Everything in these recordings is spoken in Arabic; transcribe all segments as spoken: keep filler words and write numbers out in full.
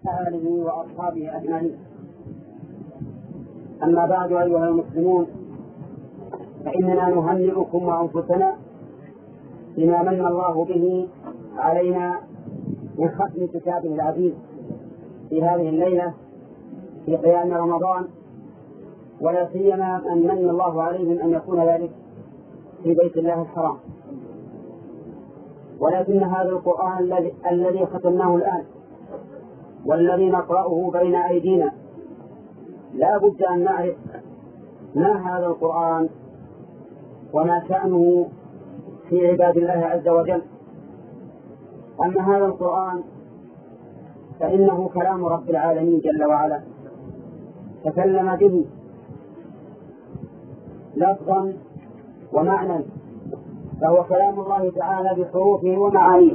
آله وأصحابه أجمعين. أما بعد، أيها المسلمون، فإننا نهنئكم وأنفسنا بما من الله به علينا من ختم كتابه العزيز في هذه الليلة في قيام رمضان، ولا سيما أن من الله عليهم أن يكون ذلك في بيت الله الحرام. ولكن هذا القرآن الذي الذي ختمناه الآن والذي نقرأه بين أيدينا لا بد أن نعرف ما هذا القرآن وما شأنه في عباد الله عز وجل. أما هذا القرآن فإنه كلام رب العالمين جل وعلا، تكلم به لفظا ومعنى، فهو كلام الله تعالى بحروفه ومعانيه،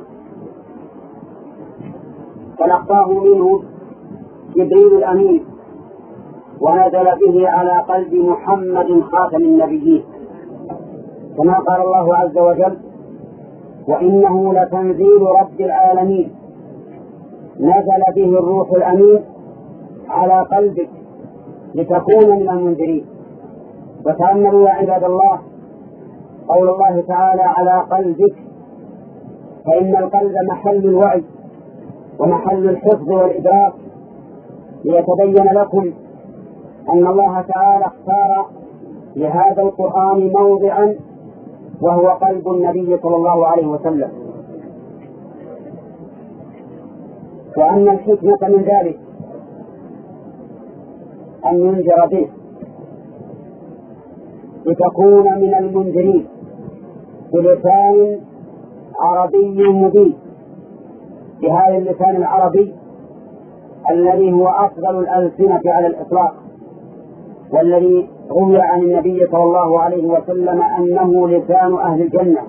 تلقاه منه جبريل الأمين ونزل به على قلب محمد خاتم النبيين، كما قال الله عز وجل: وإنه لتنزيل رب العالمين نزل به الروح الأمين على قلبك لتكون من المنذرين. وتأملوا يا عباد الله قول الله تعالى على قلبك، فإن القلب محل الوعي ومحل الحفظ والإدراك، ليتبين لكم أن الله تعالى اختار لهذا القرآن موضعا وهو قلب النبي صلى الله عليه وسلم، وأن الحكمة من ذلك أن ينذر به لتكون من المنذرين بلسان عربي مبين، بهذا اللسان العربي الذي هو أفضل الألسنة على الإطلاق، والذي روي عن النبي صلى الله عليه وسلم أنه لسان أهل الجنة.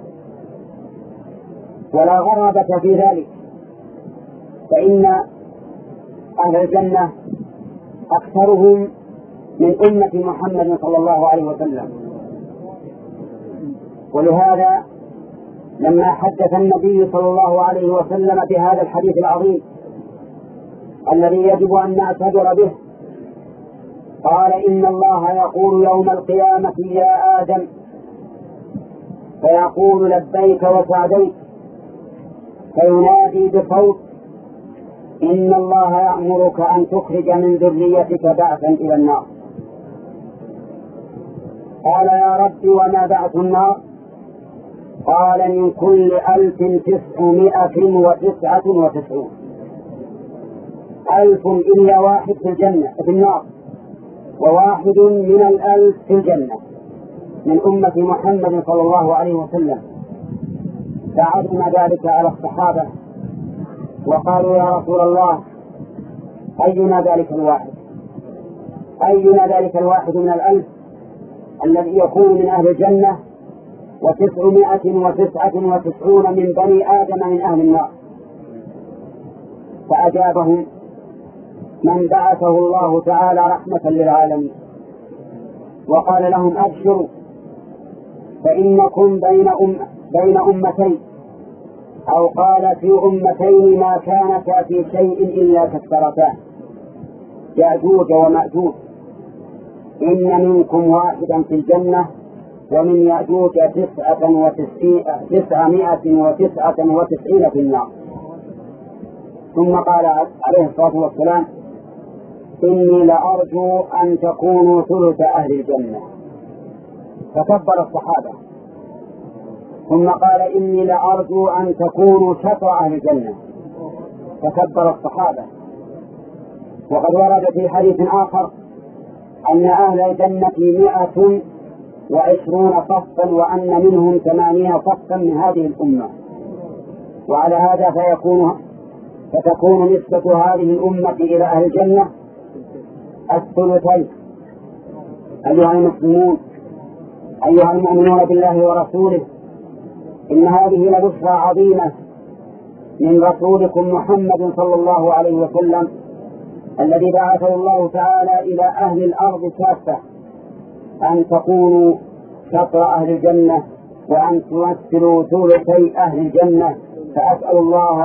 ولا غرابة في ذلك، فإن أهل الجنة أكثرهم من أمة محمد صلى الله عليه وسلم. ولهذا لما حدث النبي صلى الله عليه وسلم بهذا الحديث العظيم الذي يجب أن نعتبر به، قال: إن الله يقول يوم القيامة يا آدم، فيقول لبيك وسعديك، فينادي بصوت: إن الله يأمرك أن تخرج من ذريتك بعثا إلى النار. قال: يا رب وما بعث النار؟ قال: من كل ألف تسعمائة وتسعة وتسعون. ألف إلا واحد في الجنة في النار، وواحد من الألف في الجنة من أمة محمد صلى الله عليه وسلم. فعظم ذلك على الصحابة وقالوا: يا رسول الله، أينا ذلك الواحد؟ أينا ذلك الواحد من الألف الذي يكون من أهل الجنة وتسعمائة وتسعة وتسعون من بني آدم من أهل النار؟ فأجابهم: من بعثه الله تعالى رحمة للعالمين. وقال لهم: أبشروا، فإنكم بين, أم بين أمتين، أو قال في أمتين ما كانتا في شيء إلا كثرتان، يأجوج ومأجوج، إن منكم واحدا في الجنة ومن يأجوج تسعة وتسعمائة وتسعة وتسعين في النار. ثم قال عليه الصلاة والسلام: إني لأرجو أن تكونوا ثلث أهل الجنة. فكبر الصحابة. ثم قال: إني لأرجو أن تكونوا شطر أهل الجنة. فكبر الصحابة. وقد ورد في حديث آخر أن أهل الجنة مئة وعشرون صفا، وأن منهم ثمانين صفا من هذه الأمة. وعلى هذا فيكون فتكون نسبة هذه الأمة إلى أهل الجنة الثلثين. أيها المسلمون، أيها المؤمنون بالله ورسوله، إن هذه لبشرى عظيمة من رسولكم محمد صلى الله عليه وسلم، الذي بعثه الله تعالى إلى أهل الأرض كافة، أن تكونوا شطر أهل الجنة وأن تمثلوا ثلثي أهل الجنة. فأسأل الله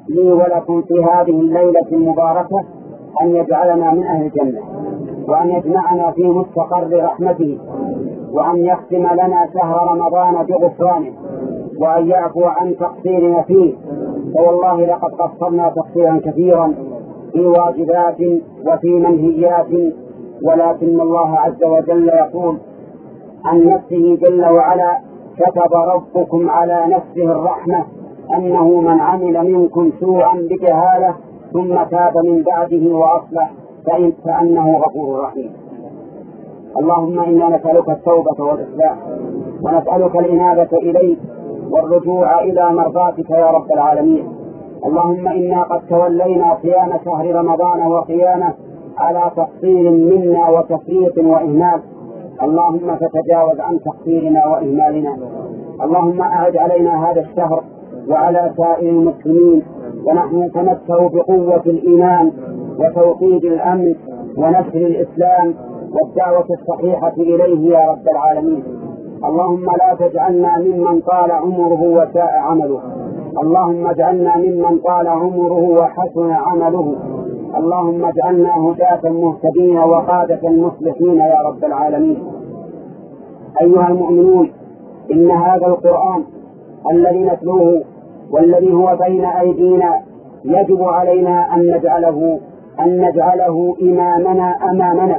لي ولكم في هذه الليلة المباركة أن يجعلنا من أهل الجنة، وأن يجمعنا في مستقر رحمته، وأن يختم لنا شهر رمضان بغفرانه، وأن يعفو عن تقصيرنا فيه. فوالله لقد قصرنا تقصيرا كثيرا في واجبات وفي منهيات، ولكن الله عز وجل يقول عن نفسه جل وعلا: كتب ربكم على نفسه الرحمة أنه من عمل منكم سوءا بجهالة ثم تاب من بعده وأصلح فإنه غفور رحيم. اللهم إنا نسألك التوبة والإصلاح، ونسألك الإنابة إليك والرجوع إلى مرضاتك يا رب العالمين. اللهم إنا قد تولينا صيام شهر رمضان وقيامه على تقصير منا وتفريط وإهمال، اللهم فتجاوز عن تقصيرنا وإهمالنا. اللهم أعد علينا هذا الشهر وعلى سائر المسلمين ونحن نتمتع بقوة الإيمان وتوطيد الأمن ونشر الإسلام والدعوة الصحيحة إليه يا رب العالمين. اللهم لا تجعلنا ممن طال عمره وساء عمله، اللهم اجعلنا ممن طال عمره وحسن عمله، اللهم اجعلنا هداة مهتدين وقادة مصلحين يا رب العالمين. أيها المؤمنون، إن هذا القرآن الذي نتلوه والذي هو بين أيدينا يجب علينا أن نجعله أن نجعله إمامنا أمامنا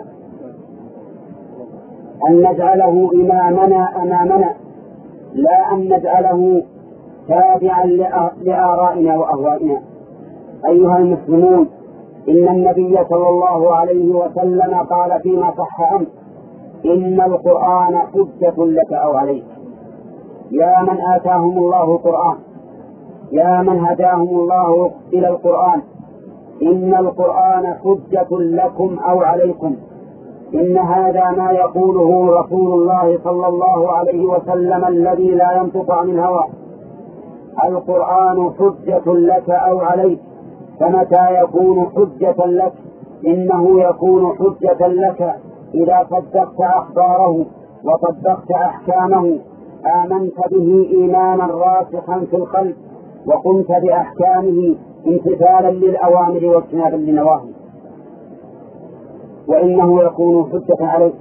أن نجعله إمامنا أمامنا لا أن نجعله تابعا لآرائنا وأهوائنا. أيها المسلمون، إن النبي صلى الله عليه وسلم قال فيما صح عنه: إن القرآن حجة لك أو عليك. يا من آتاهم الله القرآن، يا من هداهم الله إلى القرآن، إن القرآن حجة لكم أو عليكم. إن هذا ما يقوله رسول الله صلى الله عليه وسلم الذي لا ينطق عن الهوى: القرآن حجة لك أو عليك. فمتى يكون حجة لك؟ إنه يكون حجة لك إذا صدقت أخباره وطبقت أحكامه، آمنت به إيمانا راسخا في القلب، وقمت بأحكامه امتثالا للأوامر واجتنابا للنواهي. وإنه يكون حجة عليك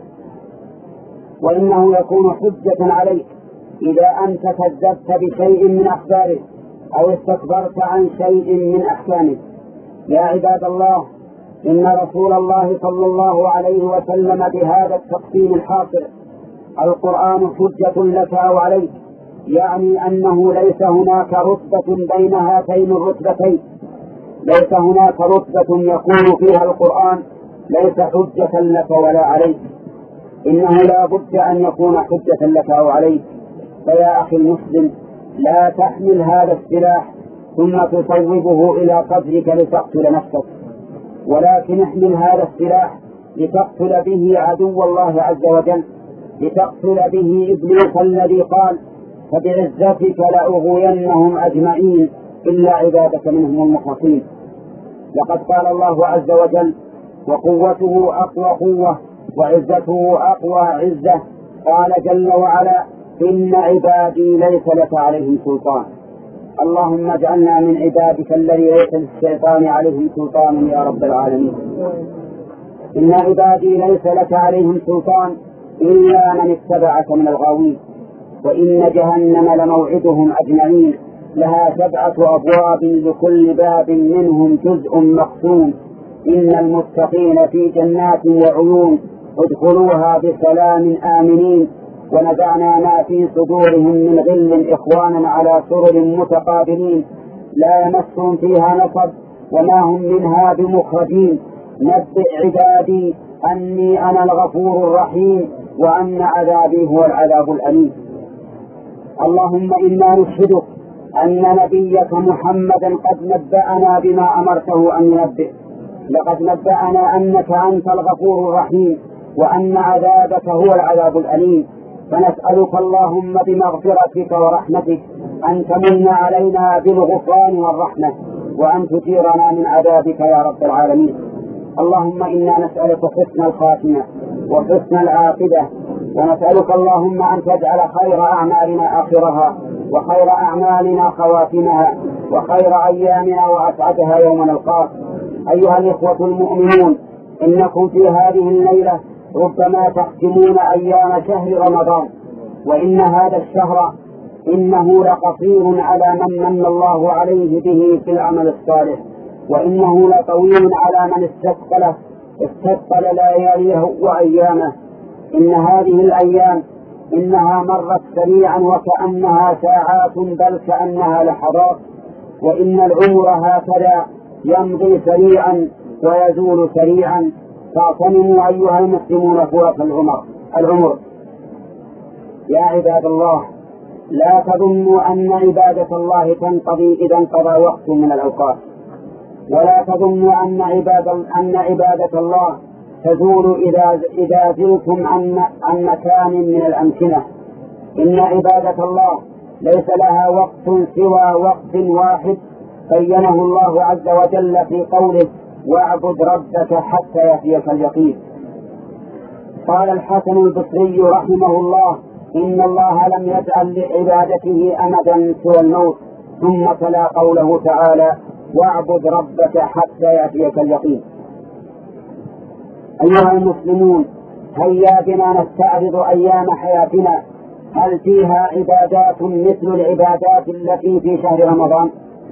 وإنه يكون حجة عليك إذا أنت كذبت بشيء من أخباره أو استكبرت عن شيء من أحكامه. يا عباد الله، إن رسول الله صلى الله عليه وسلم بهذا التقسيم الحاصل: القرآن حجة لك أو عليك، يعني أنه ليس هناك رتبة بين هاتين الرتبتين، ليس هناك رتبة يكون فيها القرآن ليس حجة لك ولا عليك، إنه لا بد أن يكون حجة لك أو عليك. فيا أخي المسلم، لا تحمل هذا السلاح ثم تصوبه إلى قدرك لتقتل نفسك، ولكن احمل هذا السلاح لتقتل به عدو الله عز وجل، لتقتل به إبليس الذي قال: فبعزتك لأغوينهم أجمعين إلا عبادك منهم المخلصين. لقد قال الله عز وجل: وقوته أقوى قوة وعزته أقوى عزة. قال جل وعلا: إن عبادي ليس لك عليهم سلطان. اللهم اجعلنا من عبادك الذي ليس للشيطان عليهم سلطان يا رب العالمين. إن عبادي ليس لك عليهم سلطان إلا من اتبعك من الغاوين. وإن جهنم لموعدهم أجمعين، لها سبعة أبواب لكل باب منهم جزء مقسوم. إن المتقين في جنات وعيون، ادخلوها بسلام آمنين. ونزعنا ما في صدورهم من غل إخوانا على سرر متقابلين، لا يمسهم فيها نصب وما هم منها بمخرجين. نبئ عبادي أني أنا الغفور الرحيم وأن عذابي هو العذاب الأليم. اللهم إنا نشهدك أن نبيك محمدا قد نبأنا بما أمرته أن ينبئ. لقد نبأنا أنك أنت الغفور الرحيم وأن عذابك هو العذاب الأليم. فنسألك اللهم بمغفرتك ورحمتك أن تمن علينا بالغفران والرحمة، وأن تجيرنا من عذابك يا رب العالمين. اللهم إنا نسألك حسن الخاتمة وحسن العاقبة، ونسألك اللهم أن تجعل خير أعمالنا آخرها وخير أعمالنا خواتمها، وخير أيامنا وأسعدها يوم نلقاك. أيها الإخوة المؤمنون، إنكم في هذه الليلة ربما تختمون أيام شهر رمضان، وإن هذا الشهر إنه لقصير على من من الله عليه به في العمل الصالح، وإنه لطويل على من استثقله استثقل لياليه وأيامه. إن هذه الأيام إنها مرت سريعا وكأنها ساعات، بل كأنها لحظات، وإن العمر هكذا يمضي سريعا ويزول سريعا. فاغتنموا أيها المسلمون فرص العمر العمر يا عباد الله، لا تظنوا أن عبادة الله تنقضي إذا انقضى وقت من الأوقات، ولا تظنوا أن عبادة, أن عبادة الله تزول إذا, إذا زلتم عن, عن مكان من الأمكنة. إن عبادة الله ليس لها وقت سوى وقت واحد بينه الله عز وجل في قوله: واعبد ربك حتى يأتيك اليقين. قال الحسن البصري رحمه الله: إن الله لم يجعل لعبادته أمدا سوى الموت. ثم تلا قوله تعالى: واعبد ربك حتى يأتيك اليقين. أيها المسلمون، هيا بنا نستعرض أيام حياتنا، هل فيها عبادات مثل العبادات التي في شهر رمضان؟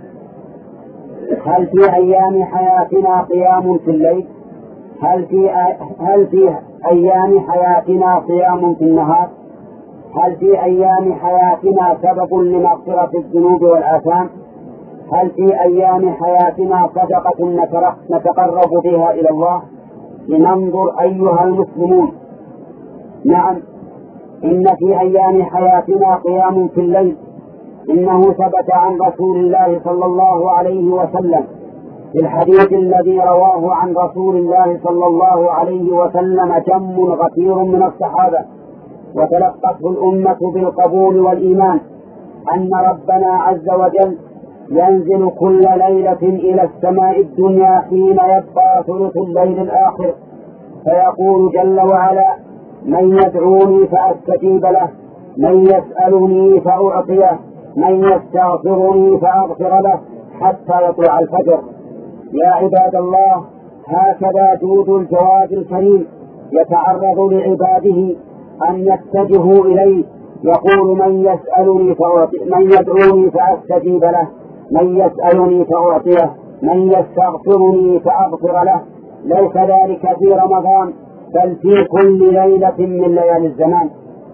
هل في أيام حياتنا قيام في الليل؟ هل في هل في أيام حياتنا صيام في النهار؟ هل في أيام حياتنا سبب لمغفرة الذنوب والآثام؟ هل في أيام حياتنا صدقة نتقرب بها إلى الله؟ لننظر أيها المسلمون. نعم، إن في أيام حياتنا قيام في الليل. إنه ثبت عن رسول الله صلى الله عليه وسلم في الحديث الذي رواه عن رسول الله صلى الله عليه وسلم جم غفير من الصحابة وتلقته الأمة بالقبول والإيمان، أن ربنا عز وجل ينزل كل ليلة إلى السماء الدنيا حين يبقى ثلث الليل الآخر، فيقول جل وعلا: من يدعوني فأستجيب له، من يسألني فأعطيه، من يستغفرني فأغفر له، حتى يطلع الفجر. يا عباد الله، هكذا جود الجواد الكريم يتعرض لعباده أن يتجهوا إليه. يقول: من يسألني فأعطيه، من يدعوني فأستجيب له، من يسألني فأعطيه، من يستغفرني فأغفر له. ليس ذلك في رمضان، بل في كل ليلة من ليالي الزمان.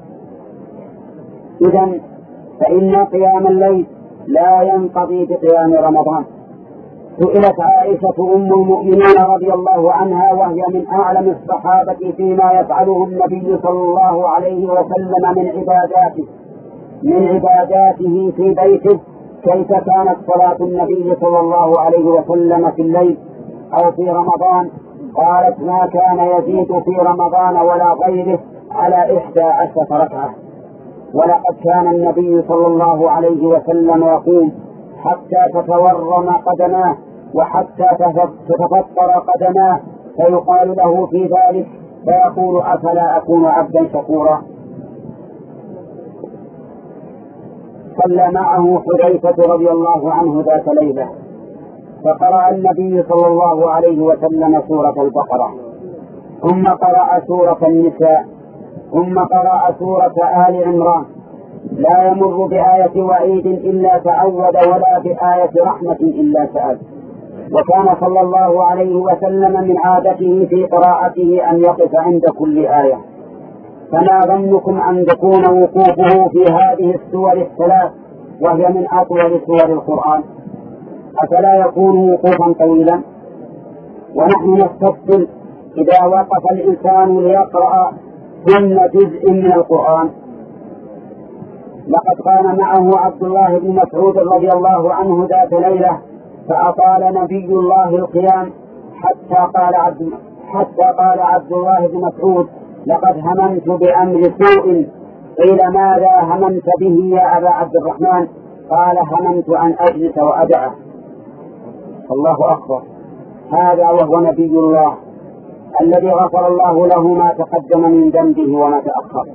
إذن فإن قيام الليل لا ينقضي بقيام رمضان. سئلت عائشة أم المؤمنين رضي الله عنها، وهي من أعلم الصحابة فيما يفعله النبي صلى الله عليه وسلم من عباداته من عباداته في بيته، كيف كانت صلاة النبي صلى الله عليه وسلم في الليل أو في رمضان؟ قالت: ما كان يزيد في رمضان ولا غيره على إحدى عشرة ركعة. ولقد كان النبي صلى الله عليه وسلم يقوم حتى تتورم قدماه وحتى تتفطر قدماه، فيقال له في ذلك فيقول: أفلا أكون عبدا شكورا. صلى معه حذيفة رضي الله عنه ذات ليلة، فقرأ النبي صلى الله عليه وسلم سورة البقرة، ثم قرأ سورة النساء، ثم قرأ سورة آل عمران. لا يمر بآية وعيد إلا تعود، ولا بآية رحمة إلا سأل. وكان صلى الله عليه وسلم من عادته في قراءته أن يقف عند كل آية. فما ظنكم أن يكون وقوفه في هذه السور الثلاث وهي من أطول سور القرآن؟ أفلا يكون وقوفا طويلا؟ ونحن نستفصل: إذا وقف الإنسان ليقرأ كل جزء من القرآن. لقد كان معه عبد الله بن مسعود رضي الله عنه ذات ليلة، فأطال نبي الله القيام حتى قال عبد حتى قال عبد الله بن مسعود: لقد هممت بأمر سوء. قيل: ماذا هممت به يا أبا عبد الرحمن؟ قال: هممت أن أجلس وأدعه. الله أكبر، هذا وهو نبي الله الذي غفر الله له ما تقدم من ذنبه وما تأخر.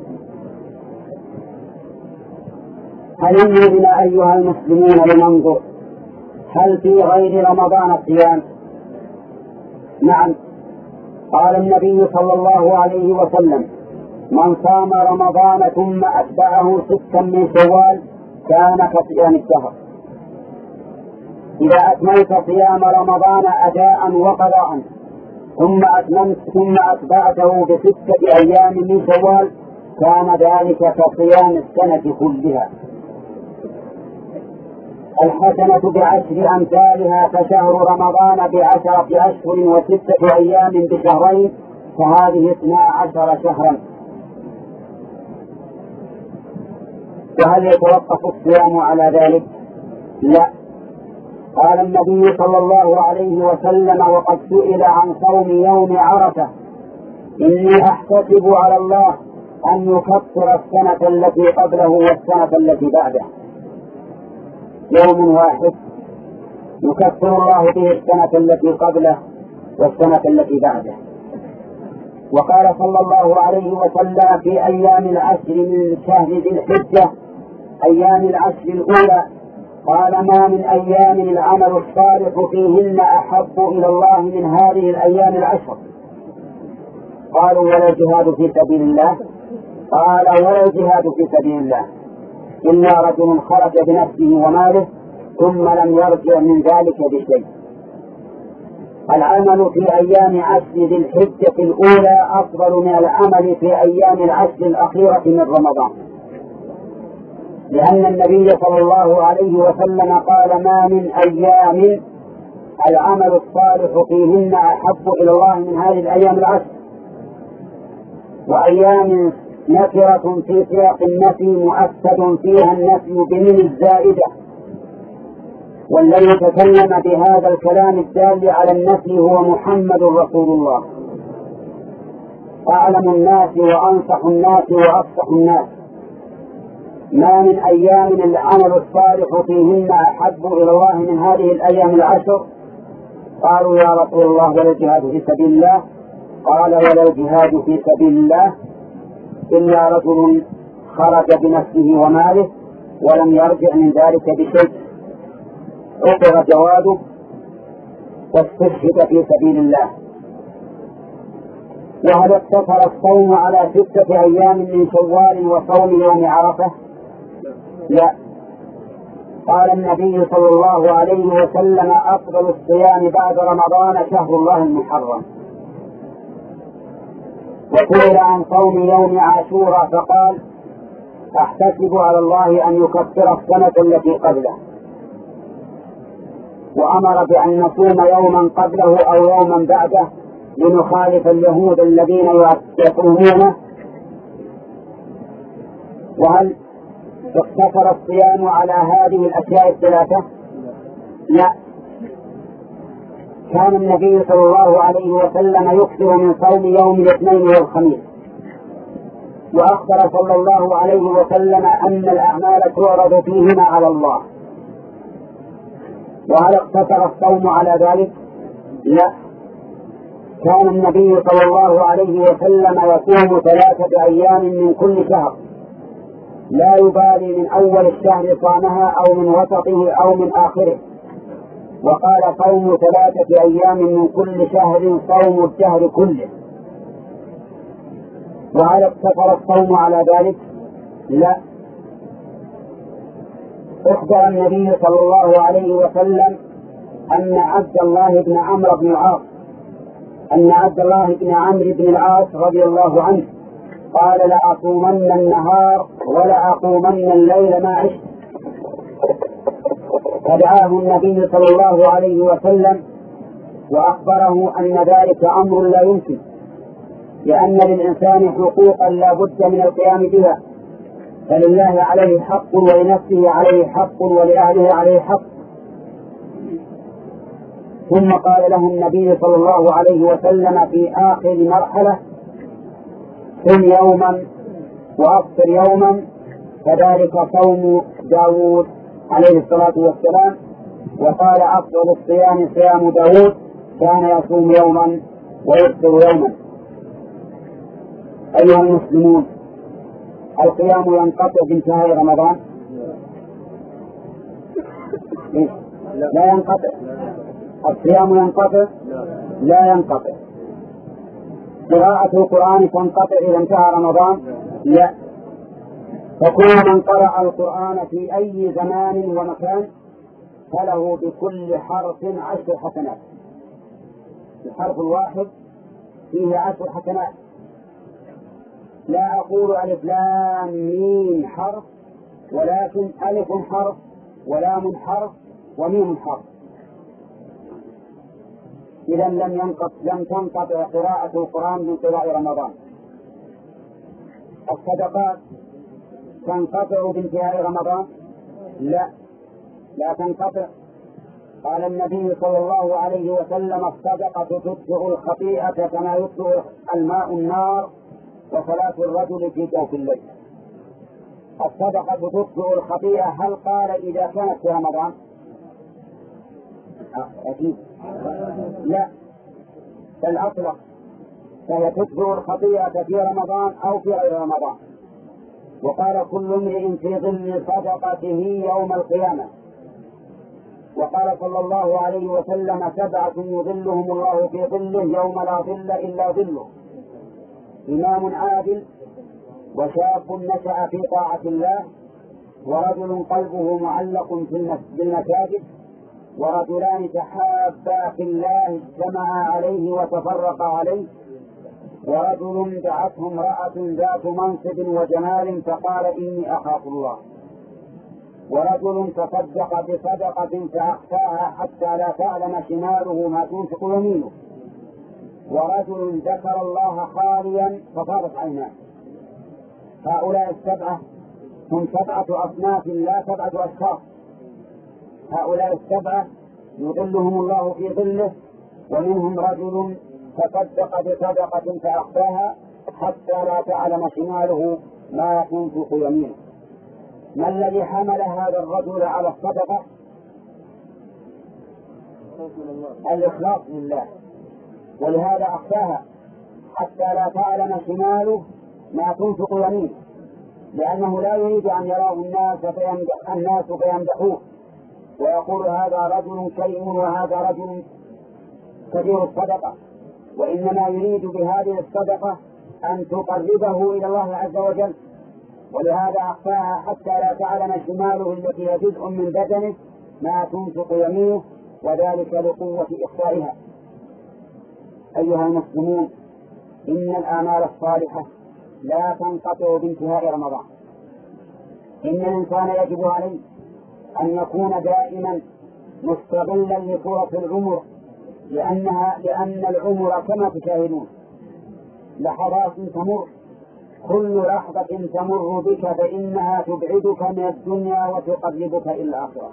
هل بنا أيها المسلمون لننظر هل في غير رمضان صيام؟ نعم. قال النبي صلى الله عليه وسلم: من صام رمضان ثم أتبعه ستا من شوال كان كصيام الدهر. إذا أتممت صيام رمضان أداء وقضاء ثم أتممت ثم أتبعته بستة أيام من شوال كان ذلك كصيام السنة كلها. الحسنة بعشر أمثالها، فشهر رمضان بعشرة أشهر وستة أيام بشهرين، فهذه اثنا عشر شهرا. وهل يتوقف الصيام على ذلك؟ لا. قال النبي صلى الله عليه وسلم وقد سئل عن صوم يوم عرفة: إني أحتسب على الله أن يكفر السنة التي قبله والسنة التي بعده. يوم واحد يكفر الله به السنة التي قبله والسنة التي بعده. وقال صلى الله عليه وسلم في أيام العشر من شهر ذي الحجة، أيام العشر الأولى، قال: ما من أيام العمل الصالح فيهن أحب إلى الله من هذه الأيام العشر. قالوا: ولا الجهاد في سبيل الله؟ قال: ولا الجهاد في سبيل الله إلا رجل خرج بنفسه وماله ثم لم يرجع من ذلك بشيء. العمل في أيام عشر ذي الحجة الأولى أفضل من العمل في أيام العشر الأخيرة من رمضان، لأن النبي صلى الله عليه وسلم قال: ما من أيام العمل الصالح فيهن أحب إلى الله من هذه الأيام العشر. وأيام نكرة في سياق النفي مؤكد فيها النفي بمن الزائدة، والذي تكلم بهذا الكلام الدال على النفي هو محمد رسول الله، أعلم الناس وأنصح الناس وأفصح الناس. ما من أيام العمل الصالح فيهن أحب إلى الله من هذه الأيام العشر. قالوا: يا رسول الله ولا الجهاد في سبيل الله؟ قال: ولا الجهاد في سبيل الله إلا رجل خرج بنفسه وماله ولم يرجع من ذلك بشيء، أقر جواده واستشهد في سبيل الله. وهل اقتصر الصوم على ستة أيام من شوال وصوم يوم عرفة؟ لا. قال النبي صلى الله عليه وسلم: أفضل الصيام بعد رمضان شهر الله المحرم. وسئل عن صوم يوم عاشوراء فقال: أحتسب على الله أن يكفر السنة التي قبله. وأمر بأن نصوم يوما قبله أو يوما بعده لنخالف اليهود الذين يصومونه. وهل اقتصر الصيام على هذه الأشياء الثلاثة؟ لا. كان النبي صلى الله عليه وسلم يكثر من صوم يوم الاثنين والخميس، وأخبر صلى الله عليه وسلم أن الأعمال تعرض فيهما على الله. وهل اقتصر الصوم على ذلك؟ لا. كان النبي صلى الله عليه وسلم يصوم ثلاثة أيام من كل شهر، لا يبالي من أول الشهر صامها أو من وسطه أو من آخره. وقال: صوم ثلاثة أيام من كل شهر صوم الشهر كله. وهل اقتصر الصوم على ذلك؟ لا. أخبر النبي صلى الله عليه وسلم أن عبد الله بن عمرو بن العاص أن عبد الله بن عمرو بن العاص رضي الله عنه قال: لأصومن النهار ولأقومن الليل ما عشت. فدعاه النبي صلى الله عليه وسلم وأخبره أن ذلك أمر لا يمكن، لأن للإنسان حقوقا لا بد من القيام بها، فلله عليه حق ولنفسه عليه حق ولأهله عليه حق. ثم قال له النبي صلى الله عليه وسلم في آخر مرحلة: صم يوما وأفطر يوما، كذلك صوم داود عليه الصلاة والسلام. وقال: أفضل الصيام صيام داود، كان يصوم يوما ويفطر يوما. أيها المسلمون، القيام ينقطع بانتهاء رمضان؟ لا ينقطع. الصيام ينقطع؟ لا ينقطع. قراءة القرآن تنقطع إذا انتهى رمضان؟ لا. فكل من قرأ القرآن في أي زمان ومكان فله بكل حرف عشر حسنات. الحرف الواحد فيه عشر حسنات. لا أقول ألف لام ميم حرف، ولكن ألف حرف ولام حرف وميم حرف. إذا لم ينقطع لم تنقطع قراءة القرآن من قراءة رمضان. الصدقات تنقطع بانتهاء رمضان؟ لا، لا تنقطع. قال النبي صلى الله عليه وسلم: الصدقة تطفئ الخطيئة كما يطفئ الماء النار وصلاة الرجل في جوف الليل. الصدقة تطفئ الخطيئة. هل قال إذا كانت في رمضان؟ أكيد لا، بل أطلق، فهي تطفئ الخطيئة في رمضان أو في غير رمضان. وقال: كل امرئ في ظل صدقته يوم القيامة. وقال صلى الله عليه وسلم: سبعة يظلهم الله في ظله يوم لا ظل إلا ظله: إمام عادل، وشاب نشأ في طاعة الله، ورجل قلبه معلق بالمساجد، ورجلان تحابا في الله اجتمعا عليه وتفرقا عليه، ورجل دعته امرأة ذات منصب وجمال فقال: إني أخاف الله، ورجل تصدق بصدقة فأخفاها حتى لا تعلم شماله ما تنفق يمينه، ورجل ذكر الله خاليا فطارت عيناه. هؤلاء السبعة هم سبعة أصناف لا سبعة أشخاص. هؤلاء السبعة يظلهم الله في ظله، ومنهم رجل تصدق بصدقة فأخفاها حتى لا تعلم شماله ما تنفق يمينه. ما الذي حمل هذا الرجل على الصدقة؟ الإخلاص لله، ولهذا أخفاها حتى لا تعلم شماله ما تنفق يمينه، لأنه لا يريد أن يراه الناس فيمدح الناس فيمدحوه ويقول: هذا رجل كريم وهذا رجل كبير الصدقة، وإنما يريد بهذه الصدقة أن تقربه إلى الله عز وجل. ولهذا أخفاها حتى لا تعلم شماله التي هي جزء من بدنه ما تنفق يمينه، وذلك لقوة إخفائها. أيها المسلمون، إن الآمال الصالحة لا تنقطع بانتهاء رمضان. إن الإنسان يجب عليه أن يكون دائما مستغلا لفرص العمر، لأنها لأن العمر كما تشاهدون لحظات تمر، كل لحظة تمر بك فإنها تبعدك من الدنيا وتقربك إلى الآخرة.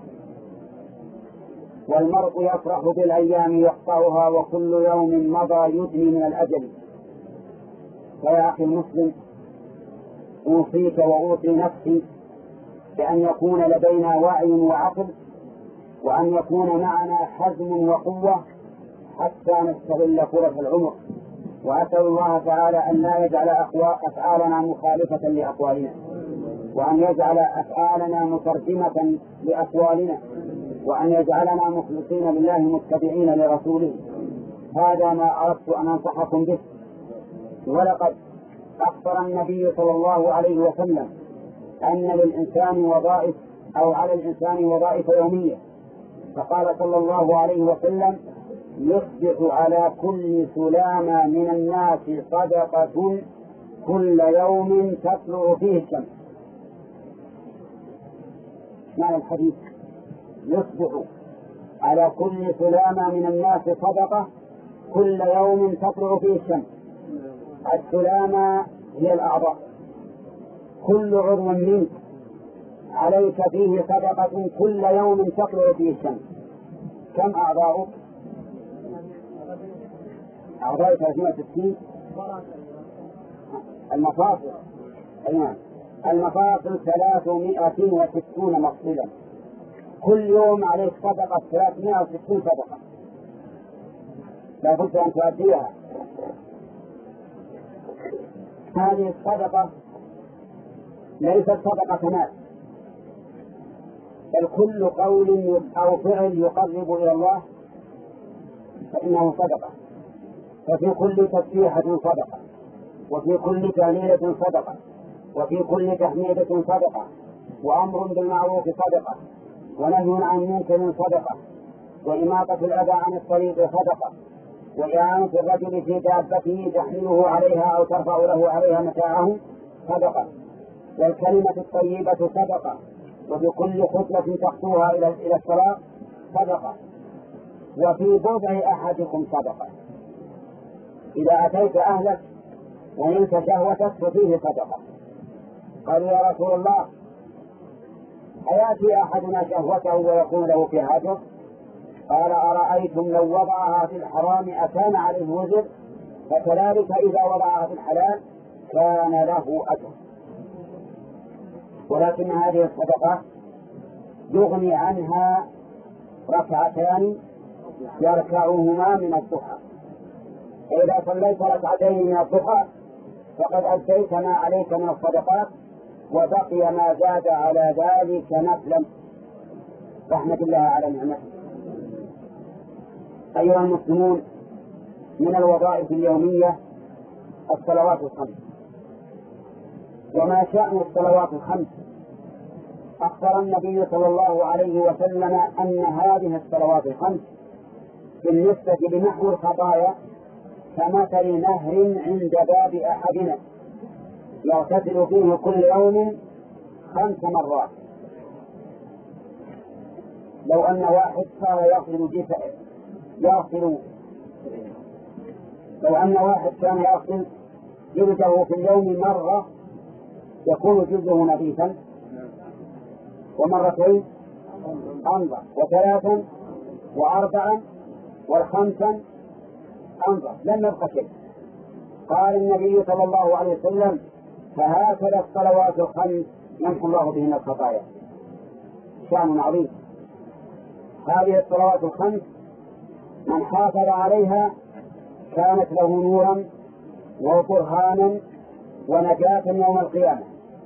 والمرء يفرح بالأيام يقطعها، وكل يوم مضى يدني من الأجل. فيا أخي المسلم، أوصيك وأوصي نفسي بأن يكون لدينا وعي وعقل، وأن يكون معنا حزم وقوة حتى نستغل فرص العمر. وأسأل الله تعالى أن لا يجعل أفعالنا مخالفة لأقوالنا، وأن يجعل أفعالنا مترجمة لأقوالنا، وأن يجعلنا مخلصين لله متبعين لرسوله. هذا ما أردت أن أنصحكم به. ولقد أخبر النبي صلى الله عليه وسلم أن للإنسان وظائف أو على الإنسان وظائف يومية، فقال صلى الله عليه وسلم: يصبح على كل سلامة من الناس صدقة كل يوم تطلع فيه الشمس. معنى الحديث: يصبح على كل سلامة من الناس صدقة كل يوم تطلع فيه الشمس. السلامة هي الأعضاء، كل عضو منك عليك فيه صدقة كل يوم تطلع فيه الشمس. كم أعضاؤك؟ أعضاء ثلاثمائة وستين. المفاصل أيام المفاصل ثلاثمائة وستون مفصلا، كل يوم عليك صدقة ثلاثمائة وستين صدقة، لا بد أن تؤديها. هذه الصدقة ليست صدقة مال، بل كل قول أو فعل يقرب إلى الله فإنه صدقة. ففي كل تسبيحة صدقة، وفي كل تهليلة صدقة، وفي كل تحميدة صدقة، وأمر بالمعروف صدقة، ونهي عن منكر صدقة، وإماطة الأذى عن الطريق صدقة، وإعانة الرجل في دابته تحمله عليها أو ترفع له عليها متاعه صدقة، والكلمة الطيبة صدقة، وبكل خطوة تخطوها إلى إلى الصلاة صدقة، وفي بضع أحدكم صدقة. إذا أتيت أهلك ونلت شهوتك ففيه صدقة. قالوا يا رسول الله أيأتي أحدنا شهوته ويكون له في حاجة؟ قال أرأيتم لو وضعها في الحرام أكان عليه وزر؟ فكذلك إذا وضعها في الحلال كان له أجر. ولكن هذه الصدقة يغني عنها ركعتان يركعهما من الضحى. إذا صليت ركعتين من الضحى فقد أديت ما عليك من الصدقات، وبقي ما زاد على ذلك نفلا، رحمة الله على نعمته. أيها المسلمون، من الوظائف اليومية الصلوات الخمس. وما شأن الصلوات الخمس؟ أخبر النبي صلى الله عليه وسلم أن هذه الصلوات الخمس بالنسبة لمحو الخطايا كمثل نهر عند باب أحدنا يغتسل فيه كل يوم خمس مرات. لو أن واحد صار يغسل جسده يغسل لو أن واحد كان يغسل جلده في اليوم مرة يكون جلده نظيفا، ومرتين أنظف، وثلاثا وأربعا والخمسا أنظف، لم يبقى شيء. قال النبي صلى الله عليه وسلم فهكذا الصلوات الخمس يمحو الله بهن الخطايا. شأن عظيم. هذه الصلوات الخمس من حافظ عليها كانت له نورا وبرهانا ونجاة يوم القيامة.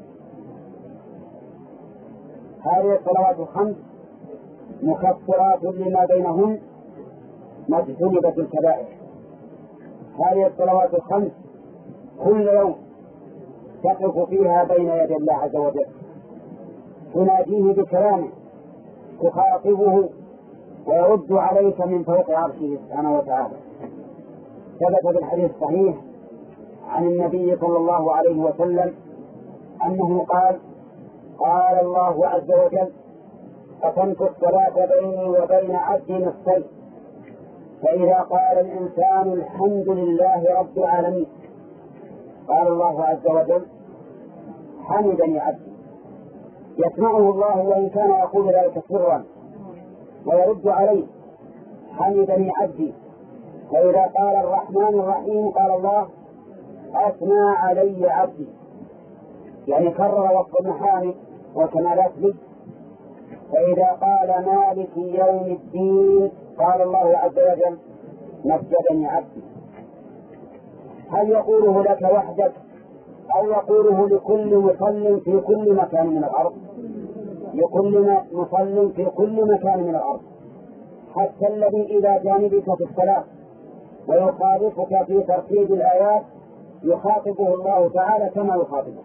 هذه الصلوات الخمس مكفرات لما بينهن ما اجتنبت الكبائر. هذه الصلوات الخمس كل يوم تقف فيها بين يدي الله عز وجل، تناديه بكلامه، تخاطبه ويرد عليك من فوق عرشه سبحانه وتعالى. ثبت بالحديث الصحيح عن النبي صلى الله عليه وسلم أنه قال قال الله عز وجل قسمت الصلاة بيني وبين عبدي نصفين، فإذا قال الإنسان الحمد لله رب العالمين قال الله عز وجل حمدني عبدي، يسمعه الله وإن كان يقول ذلك سرا، ويرد عليه حمدني عبدي. فإذا قال الرحمن الرحيم قال الله أثنى علي عبدي، يعني كرر وصف المحامد والكمالات به. فإذا قال مالك يوم الدين قال الله عز وجل مجدني عبدي. هل يقوله لك وحدك أو يقوله لكل مصل في كل مكان من الأرض؟ لكل مصل في كل مكان من الأرض، حتى الذي إلى جانبك في الصلاة ويخالفك في ترتيب الآيات يخاطبه الله تعالى كما يخاطبه،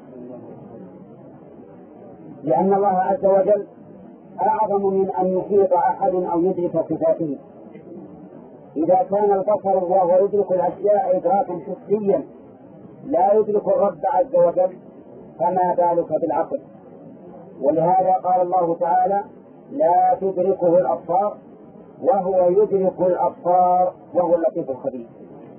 لأن الله عز وجل أعظم من أن يحيط أحد أو يدرك صفاته. إذا كان البصر وهو يدرك الأشياء إدراكا حسيا لا يدرك الرب عز وجل، فما بالك بالعقل؟ ولهذا قال الله تعالى لا تدركه الأبصار وهو يدرك الأبصار وهو اللطيف الخبير.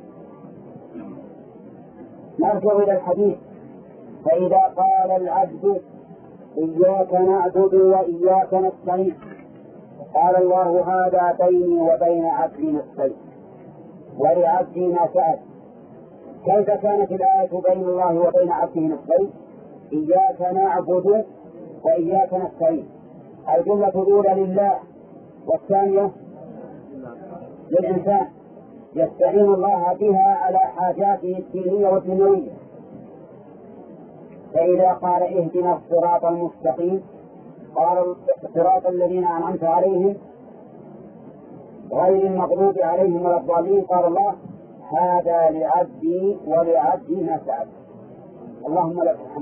نرجع إلى الحديث. فإذا قال العبد إياك نعبد وإياك نستعين قال الله هذا بيني وبين عبدي نصفين ولعبدي ما سأل. كيف كانت الآية بين الله وبين عبده نصفين؟ إياك نعبد وإياك نستعين، الجملة الأولى لله والثانية للإنسان يستعين الله بها على حاجاته الدينية والدنيوية. فإذا قال اهدنا الصراط المستقيم قال صراط الذين أنعمت عليهم غير المغضوب عليهم ولا الضالين، قال الله هذا لعبدي ولعبدي ما سأل. اللهم لك الحمد.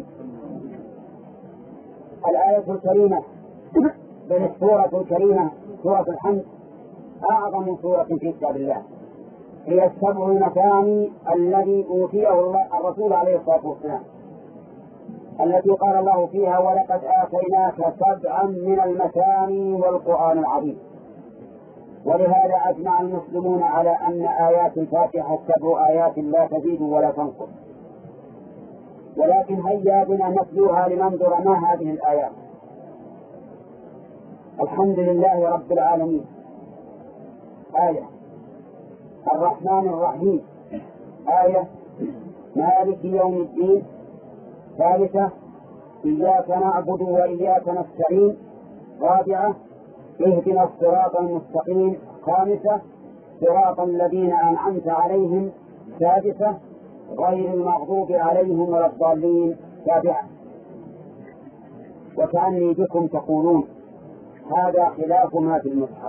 الآية الكريمة بل السورة الكريمة سورة الحمد أعظم سورة في كتاب الله، هي السبع المثاني الذي أوتيه الله الرسول عليه الصلاة والسلام، التي قال الله فيها ولقد آتيناك سبعا من المثاني والقرآن العظيم. ولهذا أجمع المسلمون على أن آيات الفاتحة سبع آيات لا تزيد ولا تنقص، ولكن هيا بنا نتلوها لننظر ما هذه الآيات. الحمد لله رب العالمين آية، الرحمن الرحيم آية، مالك يوم الدين ثالثة، إياك نعبد وإياك نستعين رابعة، اهدنا الصراط المستقيم خامسة، صراط الذين أنعمت عليهم سادسة، غير المغضوب عليهم ولا الضالين سابعة. وكأني بكم تقولون هذا خلاف ما في المصحف،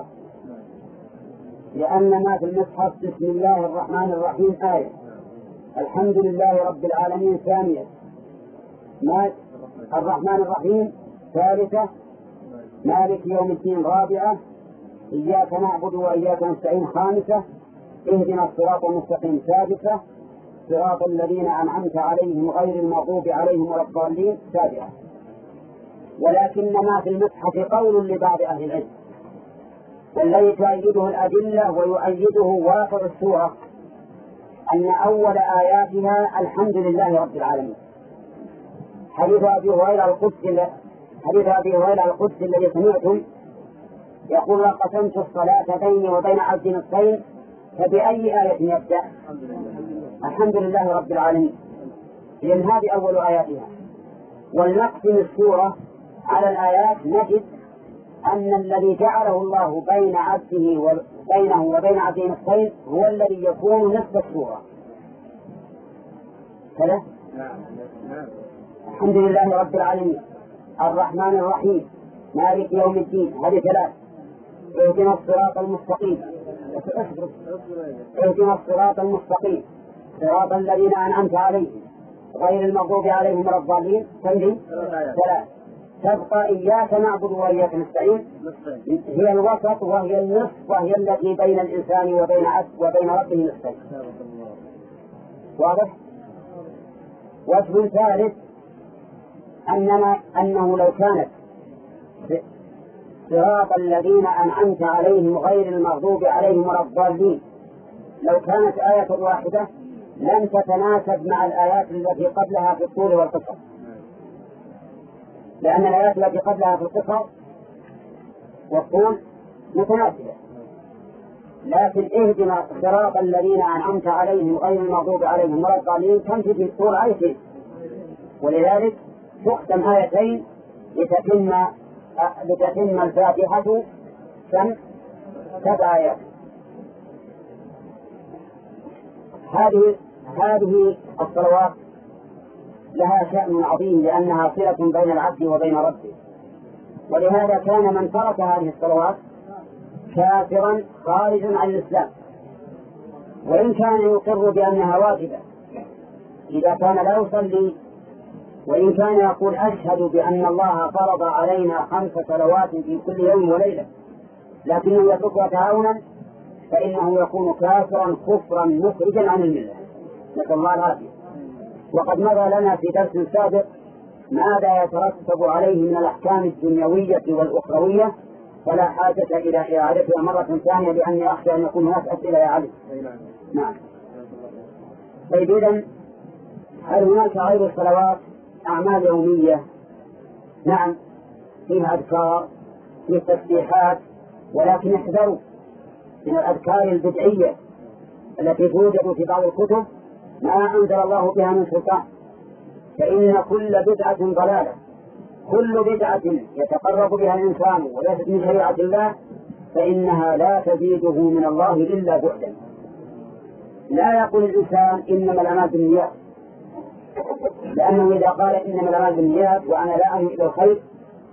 لأن ما في المصحف بسم الله الرحمن الرحيم آية، الحمد لله رب العالمين ثانية، ما الرحمن الرحيم ثالثة، مالك يوم الدين رابعة، إياك نعبد وإياك نستعين خامسة، اهدنا الصراط المستقيم سادسة، صراط الذين أنعمت عليهم غير المغضوب عليهم ولا الضالين سابعة. ولكن ما في المصحف قول لبعض أهل العلم والذي تؤيده الأدلة ويؤيده واقع السورة أن أول آياتها الحمد لله رب العالمين. حديث أبي هريرة القدسي حديث أبي هريرة القدسي الذي سمعتم يقول قسمت الصلاة بيني وبين عبدي نصفين، فبأي آية يبدأ؟ الحمد لله رب العالمين، لأن هذه أول آياتها. ولنقسم السورة على الآيات نجد أن الذي جعله الله بين عبده وبينه وبين عبده نصفين هو الذي يكون نصف السورة. كذا؟ الحمد لله رب العالمين، الرحمن الرحيم، مالك يوم الدين، هذه ثلاث، اهدنا الصراط المستقيم، اهدنا الصراط المستقيم، صراط الذين أنعمت عليهم غير المغضوب عليهم ولا الضالين، تنجي ثلاث. تبقى إياك نعبد وإياك نستعين، هي الوسط وهي النصف وهي التي بين الإنسان وبين عبد وبين ربه نستعين. واضح؟ وجه ثالث أننا أنه لو كانت صراط الذين أنعمت عليهم غير المغضوب عليهم ولا الضالين لو كانت آية واحدة لم تتناسب مع الآيات التي قبلها في الطول والقصر، لأن الآيات التي قبلها في القصر والطول متناسبة. لكن اهدنا صراط الذين أنعمت عليهم غير المغضوب عليهم ولا الضالين تنفي في الطول آيتين، ولذلك تختم آيتين لتتم لتتم الفاتحة كم؟ سبع آيات. هذه هذه الصلوات لها شأن عظيم لأنها صلة بين العبد وبين ربه، ولهذا كان من ترك هذه الصلوات كافرا خارجا عن الإسلام، وإن كان يقر بأنها واجبة إذا كان لا يصلي، وإن كان يقول أشهد بأن الله فرض علينا خمس صلوات في كل يوم وليلة لكنه يتركها تهاونا فإنه يكون كافرا كفرا مخرجا عن الملة، نسأل الله العافية. وقد مضى لنا في درس سابق ماذا يترتب عليه من الأحكام الدنيوية والأخروية، فلا حاجة إلى إعادتها مرة ثانية لأني أخشى أن يكون هناك أسئلة يا علي. نعم. طيب إذن هل هناك غير الصلوات أعمال يومية؟ نعم، فيها أذكار، فيها تسبيحات، ولكن احذروا من الأذكار البدعية التي توجد في بعض الكتب ما أنزل الله بها من سلطان، فإن كل بدعة ضلالة، كل بدعة يتقرب بها الإنسان وليست من شريعة الله فإنها لا تزيده من الله إلا بعدا. لا يقول الإنسان إنما الأعمال بالنيات، لأنه إذا قال إنما الأعمال بالنيات وأنا لا أميل إلى الخير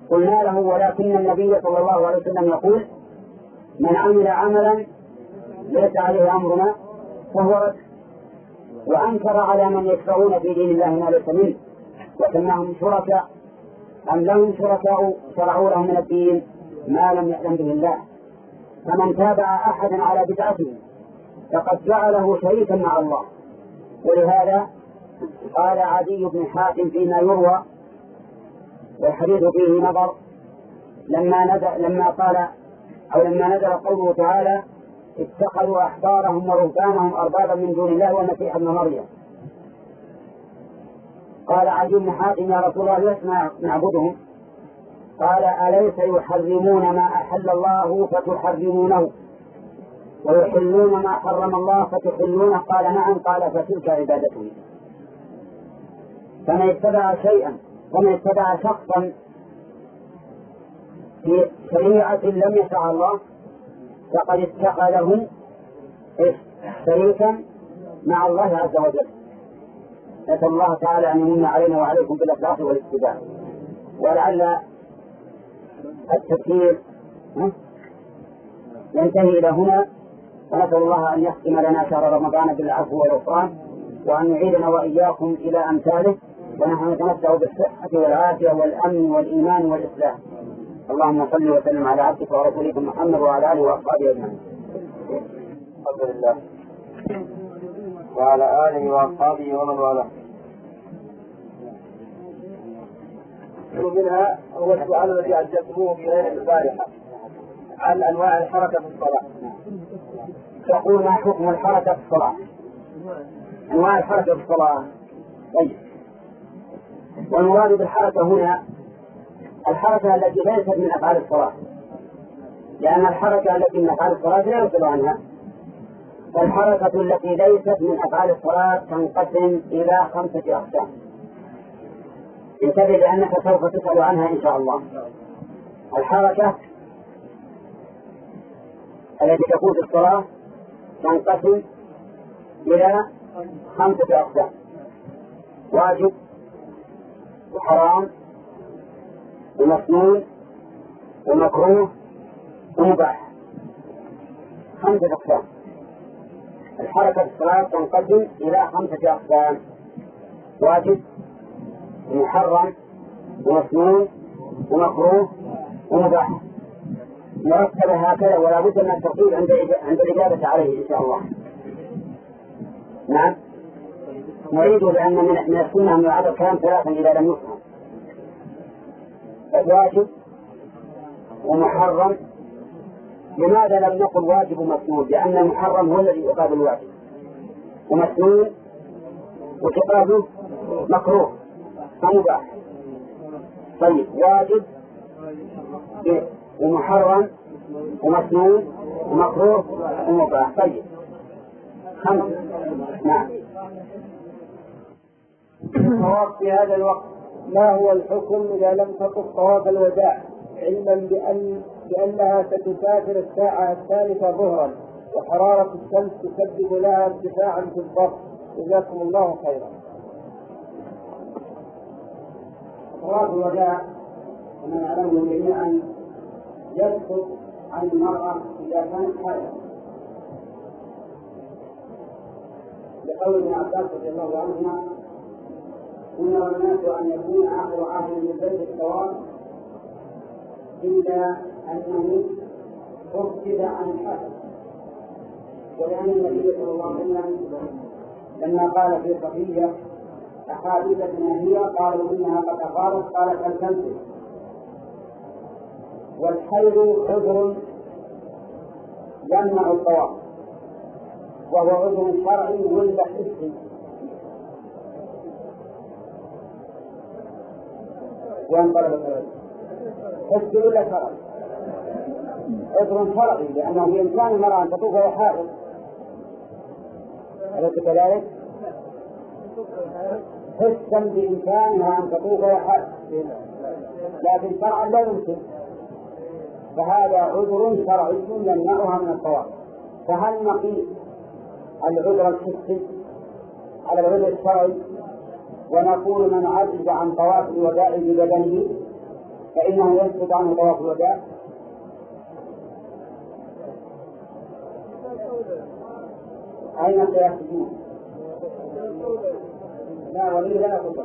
قلنا له ولكن النبي صلى الله عليه وسلم يقول من عمل عملا ليس عليه أمرنا فهو رد، وأنكر على من يشرعون في دين الله ما ليس منه وسماهم شركاء أم لهم شركاء شرعوا لهم من الدين ما لم يأذن به الله. فمن تابع أحدا على بدعته فقد جعله شريكا مع الله. ولهذا قال عدي بن حاتم فيما يروى والحديث فيه نظر لما نزل لما قال أو لما نزل قوله تعالى اتخذوا أحبارهم ورهبانهم أربابا من دون الله والمسيح ابن مريم. قال عدي بن حاتم يا رسول الله لسنا نعبدهم؟ قال أليس يحرمون ما أحل الله فتحرمونه ويحلون ما حرم الله فتحلونه؟ قال نعم. قال فتلك عبادته. فمن اتبع شيئا ومن اتبع شخصا في شريعة لم يشرع الله فقد اتخذه شريكا مع الله عز وجل. نسأل الله تعالى أن يمن علينا وعليكم بالإخلاص والاتباع. ولعل التفسير ينتهي إلى هنا، ونسأل الله أن يختم لنا شهر رمضان بالعفو والغفران وأن يعيدنا وإياكم إلى أمثاله ونحن نتمتع بالصحة والعافية والأمن والإيمان والإسلام. اللهم صل وسلم على عبدك ورسولك محمد وعلى آله وأصحابه أجمعين. الحمد لله وعلى آله وأصحابه ومن والاه. ومنها هو السؤال الذي أجبتموه في ليلة البارحة عن أنواع الحركة في الصلاة. تقول ما حكم الحركة في الصلاة؟ أنواع الحركة في الصلاة. طيب، والمراد بالحركة هنا الحركة التي ليست من أفعال الصلاة، لأن الحركة التي من أفعال الصلاة لا يسأل عنها. فالحركة التي ليست من أفعال الصلاة تنقسم إلى خمسة أقسام. انتبه لأنك سوف تسأل عنها إن شاء الله. الحركة التي تكون في الصلاة تنقسم إلى خمسة أقسام: واجب وحرام ومسنون ومكروه ومباح. خمسة أقسام. الحركة في الصلاة تنقسم إلى خمسة أقسام: واجب ومحرم ومسنون ومكروه ومباح. مرتبة هكذا ولا بد من التفصيل عند عند الإجابة عليه إن شاء الله. نعم، نريد لأن من السنة أن يعاد الكلام ثلاثا إذا لم يفهم. واجب ومحرم. لماذا لم نقل واجب ومسنون؟ لأن المحرم هو الذي يقابل الواجب، ومسنون وتقابله مكروه ومباح. طيب، واجب ومحرم ومسنون ومكروه ومباح. طيب، خمسة. نعم. الطواف في هذا الوقت، ما هو الحكم إذا لم تطف طواف الوداع علما بأن بأنها ستسافر الساعة الثالثة ظهرا وحرارة الشمس تسبب لها ارتفاعا في الضغط؟ جزاكم الله خيرا. طواف الوداع كما نعلم جميعا يسقط عن المرأة إذا كانت حائض، لقول ابن عباس رضي الله عنهما: أمر الناس أن يكون آخر عهد من بيت الطواف إلا أنه خفف عن الحائض. ولأن النبي صلى الله عليه وسلم لما قال في صفية أحاديثنا هي قالوا إنها قد أفاضت، قالت هل تنسي؟ والحيض عذر يمنع الطواف، وهو عذر شرعي ولا حسي؟ وانطلب الثلاث حسي ولا شرعي؟ عذر شرعي، لأنه بإمكان المرأة أن تطوف وهي حائض، أليس كذلك؟ حسا بإمكانها أن تطوف وهي حائض، لكن شرعا لا يمكن، فهذا عذر شرعي يمنعها من الطواف. فهل نقيس العذر الحسي على العذر الشرعي ونقول من عجز عن طواف الوداع ببدنه فإنه يسقط عنه طواف الوداع. أين سيسجدون؟ لا ولي لا تطلع.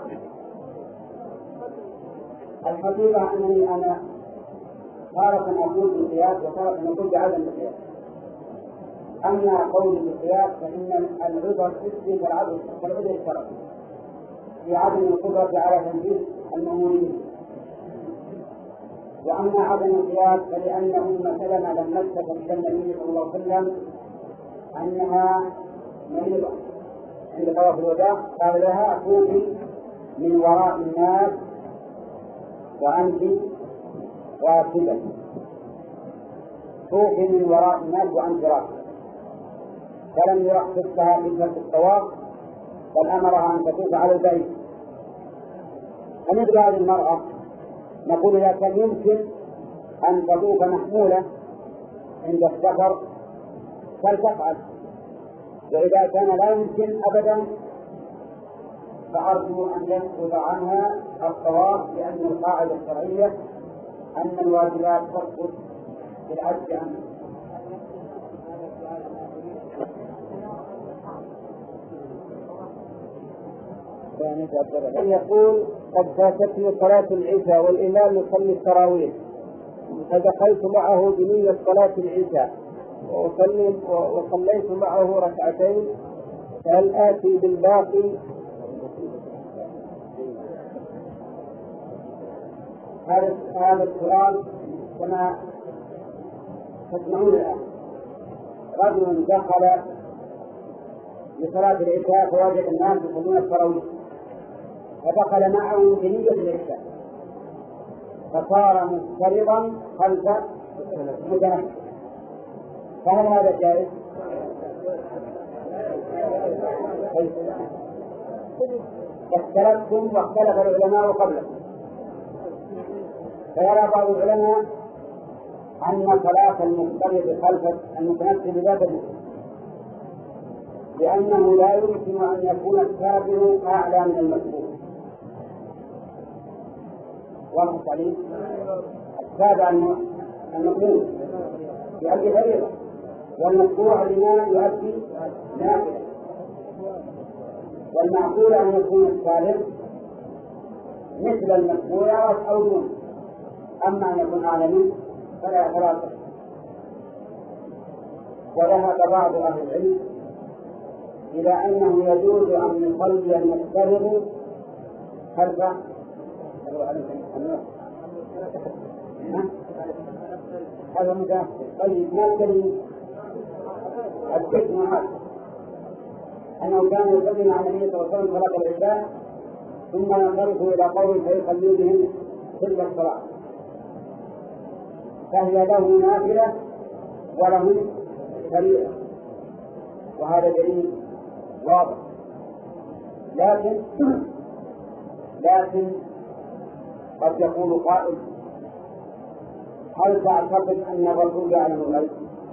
الحقيقة أنني أنا تارة أقول بالقياس وتارة أقول بعدم القياس. أما قولي بالقياس فإن العذر تسلم والعذر والعذر الشرعي في عدم القدرة على تنفيذ المأمورين. وأما عدم القياس فلأن أم سلمة لما اشتكت إلى النبي صلى الله عليه وسلم أنها مريضة عند طواف الوداع قال لها طوفي من وراء الناس وأنت راكبة، طوفي من وراء الناس وأنت راكبة، فلم يرخصها في فتح الطواف بل أمرها أن تطوف على البيت. فمثل هذه المرأة نقول إذا كان يمكن أن تطوف محمولة عند السفر فلتفعل، وإذا كان لا يمكن أبدا فأرجو أن يسقط عنها الطواف، لأن القاعدة الشرعية أن الواجبات تسقط بالعجز عنها. يقول قد فاتتني صلاة العشاء والإمام يصلي التراويح فدخلت معه بنية صلاة العشاء وأصلي وصليت معه ركعتين، فهل آتي بالباقي؟ هذا هذا السؤال كما تسمعون الآن. رجل دخل لصلاة العشاء فوجد الناس يصلون التراويح فدخل معهم بنية العشاء فصار مفترضا خلف متنفذ، فهل هذا جائز؟ اختلفتم واختلف العلماء قبلكم، فيرى بعض العلماء أن صلاة المفترض خلف المتنفذ لا تجوز، لأنه لا يمكن أن يكون التابع أعلى من المسبوق. واضح عليه؟ التابع المأمور يؤدي فريضة والمشروع الإمام يؤدي نافلة، والمعقول أن يكون الثالث مثل المشروع أو دون، أما أن يكون أعلى منه فلا ثلاثة. وذهب بعض أهل العلم إلى أنه يجوز أن يصلي المفترض خلف هذا متأخر. طيب ما الدليل؟ الحكم هذا أنه كان يصلي مع النبي صلى الله عليه وسلم صلاة العشاء ثم ينصرف إلى قوم فيصلي بهم تلك الصلاة، فهي له نافلة وله فريضة، وهذا دليل واضح. لكن لكن قد يقول قائل هل تعتقد أن الرسول يعلم الغيب؟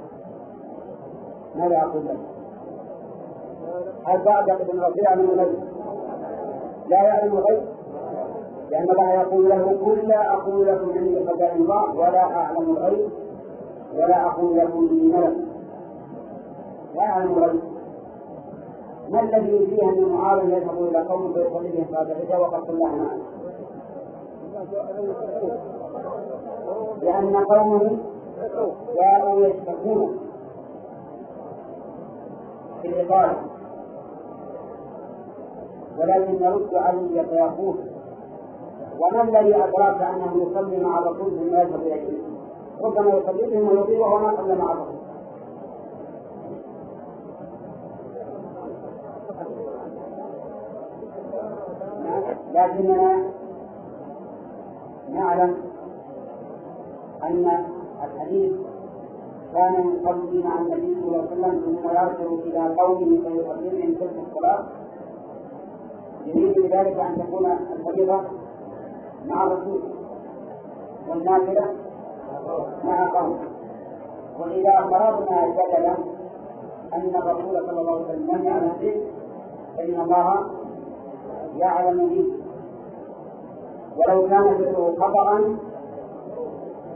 ماذا أقول لك؟ هل تعتقد أن الرسول يعلم الغيب؟ لا يعلم الغيب، لأن الله يقول له قل لا أقول لكم عندي خزائن الله ولا أعلم الغيب ولا أقول لكم إني ملك. لا يعلم الغيب. ما الذي يجيه أن معاذ يذهب إلى قوم فيصلي بهم صلاة العشاء وقد صلى معه؟ لأن قومه جاءوا يشتكون في الإطالة، ولكن يرد علي فيقول وما الذي أدراك أنه يصلي مع الرسول ثم يذهب إليه؟ ربما يصلي بهم ويطيع وما صلى مع الرسول. لكننا نعلم أن الحديث كان يصلي مع النبي صلى الله عليه وسلم ثم يرجع إلى قومه فيصلي بهم تلك الصلاة، يريد بذلك أن تكون الفريضة مع الرسول والنافلة مع قومه. وإذا فرضنا جدلا أن الرسول صلى الله عليه وسلم لم يعلم به فإن الله يعلم به، ولو كان فعله خطأ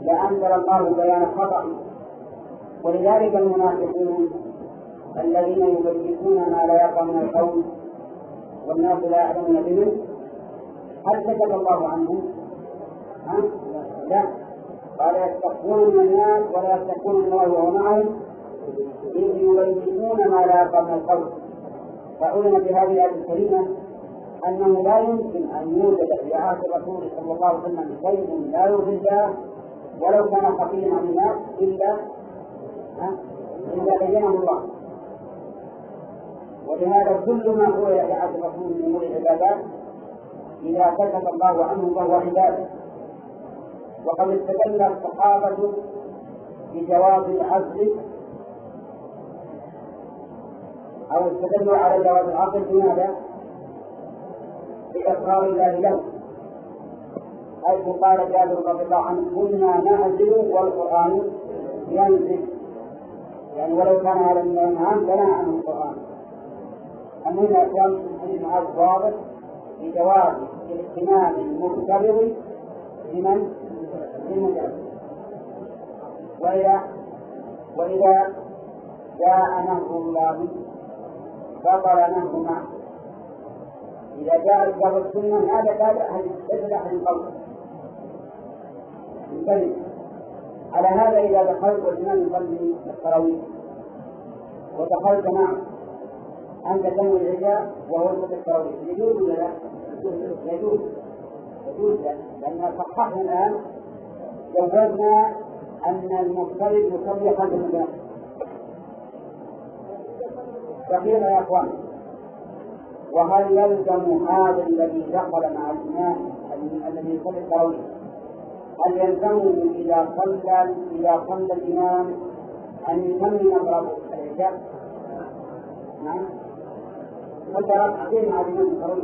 لأنزل الله بيان خطأ. ولذلك المنافقون الذين يبيتون ما لا يرضى من القول والناس لا يعلمون به، هل سكت الله عنهم؟ ها؟ لا، قال يستخفون من الناس ولا يستخفون من الله وهو معهم إذ يبيتون ما لا يرضى من القول. فعلم بهذه الآية الكريمة أنه لا يمكن أن يوجد في عهد الرسول صلى الله عليه وسلم شيء لا يرضي الله ولو كان خفيا عن الناس إلا إلا بينه الله. ولهذا كل ما هو في عهد الرسول من أمور العبادات إذا سكت الله عنه فهو عبادة. وقد استدل الصحابة بجواز العزل أو استدلوا على جواز العزل بماذا؟ بإقرار الله له، حيث قال جابر رضي الله عنه كنا نعزل والقرآن ينزل، يعني ولو كان هذا من الأنعام لنهى عنه القرآن. أننا أقوام من حديث معاذ واضح بجواز اهتمام المعتبر بمن بالمجاز. وإذا وإذا جاء نهر الله بطل نهر معه. إذا جاء الكتاب والسنة هذا كاد ليس أحد القول. على هذا إذا دخلت والإمام يصلي التراويح ودخلت معه أنت تنوي العشاء وهو يصلي التراويح يجوز ولا لا؟ يجوز يجوز لأن صححنا الآن جوزنا أن المفترض يصلي خلف الإمام. فقيل يا أخوان وهل يلزم هذا الذي دخل مع الإمام الذي يصلي التراويح هل يلزمه إذا صلى إذا صلى الإمام أن يتمم صلاة العشاء؟ نعم. صلى ركعتين مع الإمام التراويح.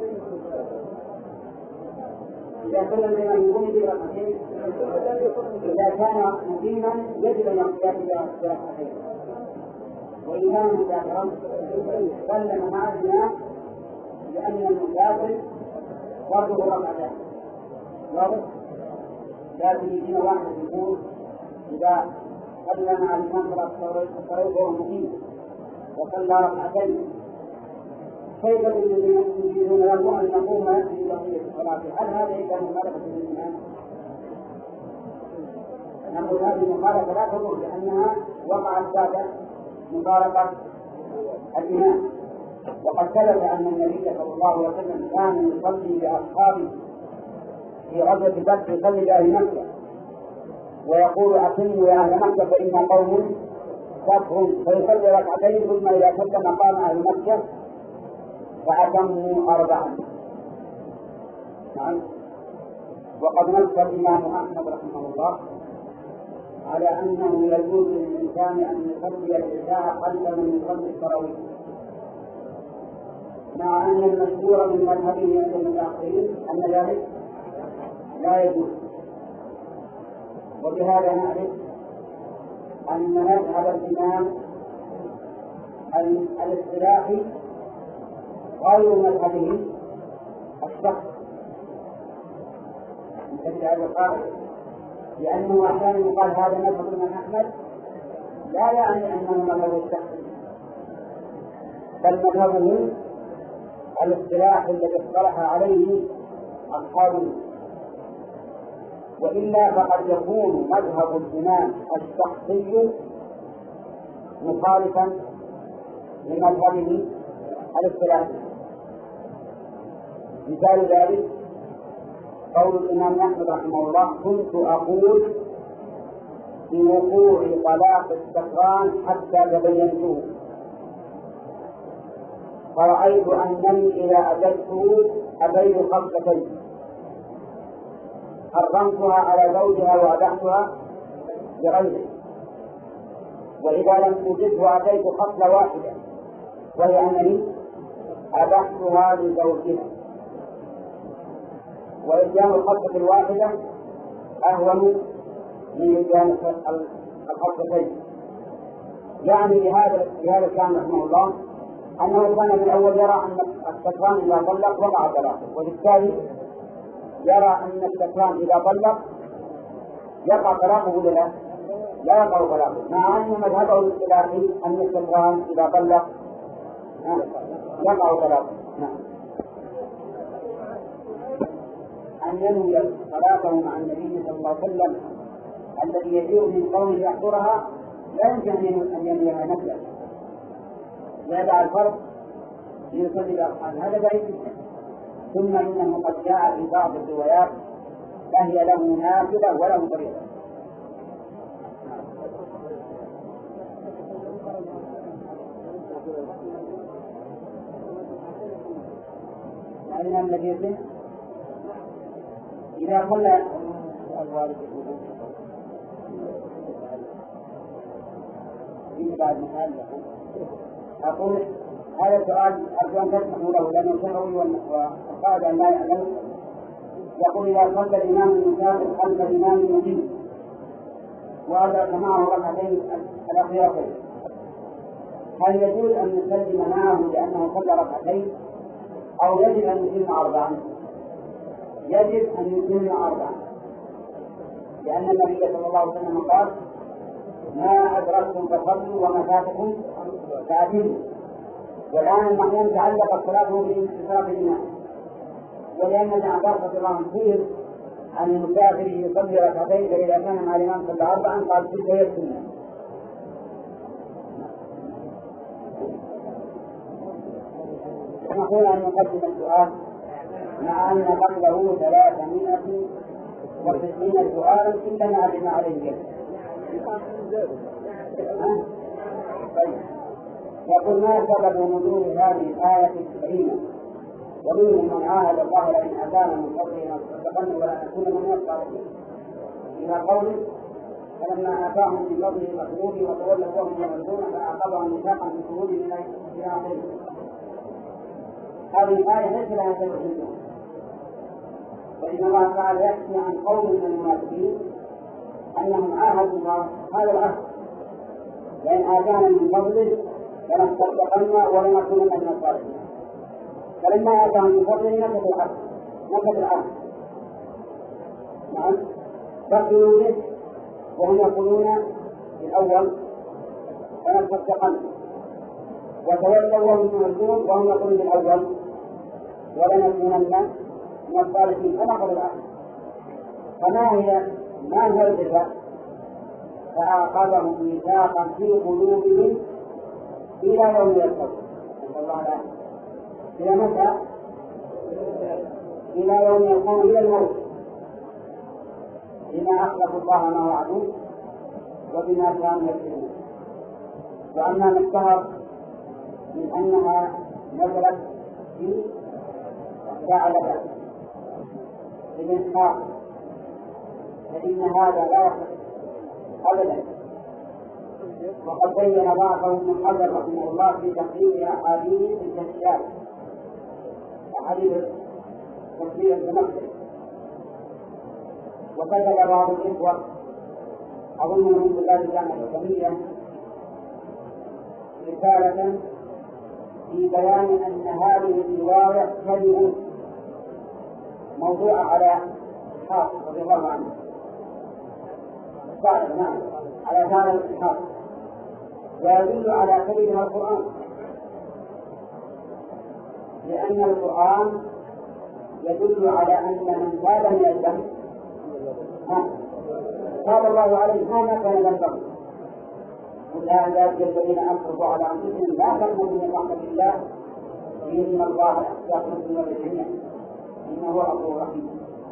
إذا صلى الإمام يقوم بركعتين إذا كان مقيما يجب أن يقتدي بركعتين. وإمام مسافرا سلم مع الإمام لأن المسافر فرضه ركعتان. واضح؟ لكن يجينا واحد يقول إذا صلى مع الإمام التراويح وهو مقيم وصلى ركعتين كيف يجوزون له أن يقوم في بقية الصلاة؟ هل هذا كان مخالفة للإمام؟ نقول هذه المخالفة لا تضر لأنها وقعت بعد مفارقة الإمام. وقد ثبت أن النبي صلى الله عليه وسلم كان يصلي بأصحابه في غزوة بدر يصلي بأهل مكة ويقول أتموا يا أهل مكة فإن قوم كفر، فيصلي ركعتين ثم إذا سلم قام أهل مكة فأتموا أربعا. نعم. وقد نص الإمام أحمد رحمه الله على أنه يجوز للإنسان أن يصلي العشاء خلف من يصلي التراويح، مع أن المشهور من مذهبه عند المتأخرين أن ذلك لا يجوز. وبهذا نعرف أن مذهب الإمام الاصطلاحي غير مذهبه الشخص مثل هذا القائل، لأنه أحيانا يقال هذا مذهب الإمام أحمد لا يعني أنه مذهب الشخص، بل مذهبه الاصطلاح الذي اصطلح عليه أصحابه. وإلا فقد يكون مذهب الإمام الشخصي مخالفا لمذهبه الاصطلاحي. مثال ذلك قول الإمام أحمد رحمه الله كنت أقول في وقوع طلاق السكران حتى تبينته فرأيت أنني إذا أجدته أبين خمستين حرمتها على زوجها وأبحتها لغيره، وإذا لم أجده أتيت خصلة واحدة وهي أنني أبحتها لزوجها، وإتيان الخصلة الواحدة أهون من إتيان الخصلتين. يعني لهذا لهذا كان رحمه الله أنه كان في الأول يرى أن السكران إذا طلق وقع طلاقه، وبالتالي يرى أن السكران إذا طلق يقع طلاقه ولا لا؟ لا يقع طلاقه، مع أن مذهبه الاصطلاحي أن السكران إذا طلق يقع طلاقه. نعم. أن ينوي صلاته مع النبي صلى الله عليه وسلم الذي يجيء من قوله يحضرها لا يمكن أن ينويها نفسه، يدع الفرض ليصلي بأصحابه، هذا بعيد جدا. ثم إنه قد جاء في بعض الروايات فهي له نافلة وله فريضة. الإمام الذي يصل إذا صلى بعد مثال أقول هذا السؤال أرجو أن تسمحوا له لأنه شرعي والقاعدة لا يعلم. يقول إذا صلى الإمام المسافر خلف الإمام المقيم وأدرك معه ركعتين الأخيرتين، هل يجوز أن نسلم معه لأنه صلى ركعتين أو يجب أن يتم أربعا؟ يجب أن يتم أربعا، لأن النبي صلى الله عليه وسلم قال ما أدركتم فصلوا وما فاتكم فأتموا. والآن المأموم تعلق صلاته بانتصاف الإمام، ولأن ابن عباس رضي الله عنه فيه عن المسافر يصلي ركعتين فإذا كان مع الإمام صلى أربعا قال تلك هي السنة. نقول أن نقدم السؤال مع أن قبله ثلاثمائة وتسعين سؤالا إلا ما علم عليه جدا. طيب. يقول ما سبب نزول هذه الآية الكريمة؟ ومنهم من عاهد الله لئن أتانا من فضله لنصدقن ولا نكون من الصالحين، إلى قوله فلما آتاهم من فضله مخلوقه وتولوا وهم يملكون فأعقبهم ميثاقا في شهود إلى آخره. هذه الآية ليس لها سبب، وإن الله تعالى يحكي عن قوم من المنافقين أنهم عاهدوا الله هذا العهد لئن آتانا من فضله لنصدقن ولنكون من الصالحين، فلما آتاهم من فضله نكث العهد نكث العهد نعم بخلوا به وهم يقولون في الأول لنصدقن، وتولوا وهم يملكون وهم يقولون في الأول ولنكونن من الصالحين فنقضوا العهد. فما هي ما هو الجزاء؟ فأعقبهم ميثاقا في قلوبهم إلى يوم يلقون. نسأل الله العافية. إلى متى؟ إلى يوم يلقون إلى الموت، بما أخلفوا الله ما وعدوه وبما كانوا يكذبون. وأما ما اشتهر من أنها نزلت في ثعلبة بن إسحاق فإن هذا لا يصح أبدا، وقد بين بعضهم ابن حجر رحمه الله في تقرير أحاديث الكشاف أحاديث تفسير التنقل. وكتب بعض الإخوة أظنهم بالله الجامعة الإسلامية رسالة في بيان أن هذه الرواية كذب موضوعة على إسحاق رضي الله عنه، نعم على هذا الإسحاق، ويدل على كذبها القرآن، لأن القرآن يدل على أن من تاب من الذنب تاب الله عليه مهما كان ذنبه. قل لا يزال الذين أسرفوا على أنفسهم لا تقنطوا من رحمة الله إن الله يغفر الذنوب إنه هو الغفور الرحيم.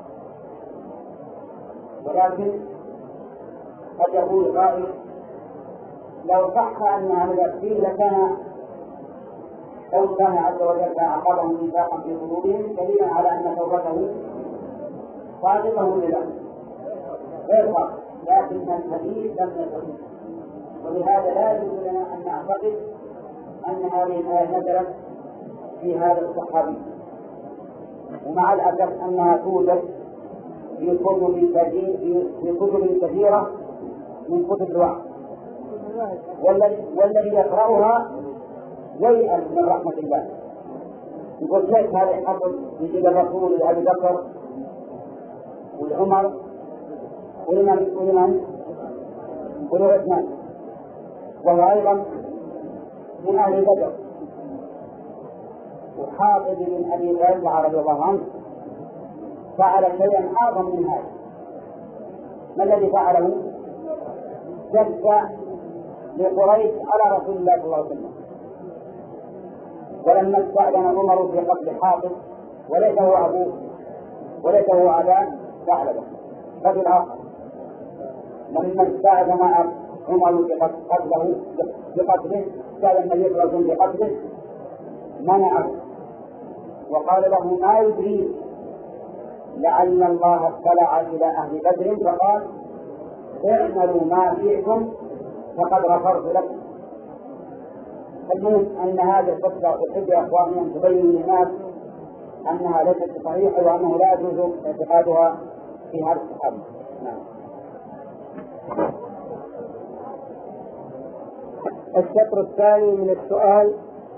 ولكن قد يقول قائل لو صح أن هذا التفسير لكان لو كان عز وجل أعقبهم ميثاقا في قلوبهم دليلا على أن توبته صادقة لذنب غير صادق، لكن الحديث لم يصح، ولهذا لا يجوز لنا أن نعتقد أن هذه الآية نزلت في هذا الصحابي، ومع الأسف أنها توجد في كتب كثيرة من كتب الوحي، والذي يقرأها ييأس من رحمة الله، يقول كيف هذا حصل يجيب الرسول لأبي بكر والعمر ولمن ولمن ولعثمان، وهو أيضا من أهل بدر. وحاطب بن أبي بلتعة رضي الله عنه فعل شيئا أعظم من هذا. ما الذي فعله؟ جد لقريش على رسول الله صلى الله عليه وسلم، ولما استأذن عمر في قتل حاطب وليس هو أبوه وليس هو أباه ثعلبة رجل آخر، لما استأذن عمر في قتله بقتله استأذن النبي صلى الله عليه وسلم بقتله منعه وقال له ما يدريك لعل الله اطلع إلى أهل بدر فقال اعملوا ما فيكم فقد غفرت لكم. المهم أن هذه القصة أحب يا أخواني أن تبين للناس أنها ليست صحيحة وأنه لا يجوز اعتقادها في هذا الصحابة. نعم. الشطر الثاني من السؤال: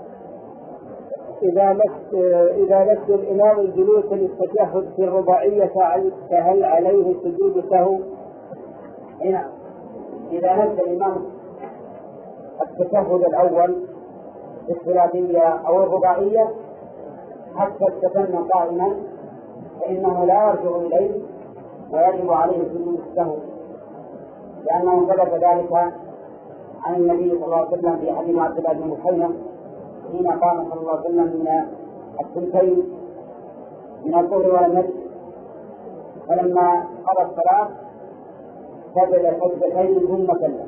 إذا مس إذا مس الإمام الجلوس للتشهد في الرباعية فهل عليه سجود سهو؟ هنا إذا مس الإمام التشهد الأول في الثلاثية أو الرباعية حتى استتم قائما فإنه لا يرجع إليه ويجب عليه سجود السهو، لأنه ثبت ذلك عن النبي صلى الله عليه وسلم في حديث عبد الله بن محيط حين قام صلى الله عليه وسلم من الثلثين من الظهر والمسجد، فلما قضى الصلاة سجد سجدتين ثم سلم.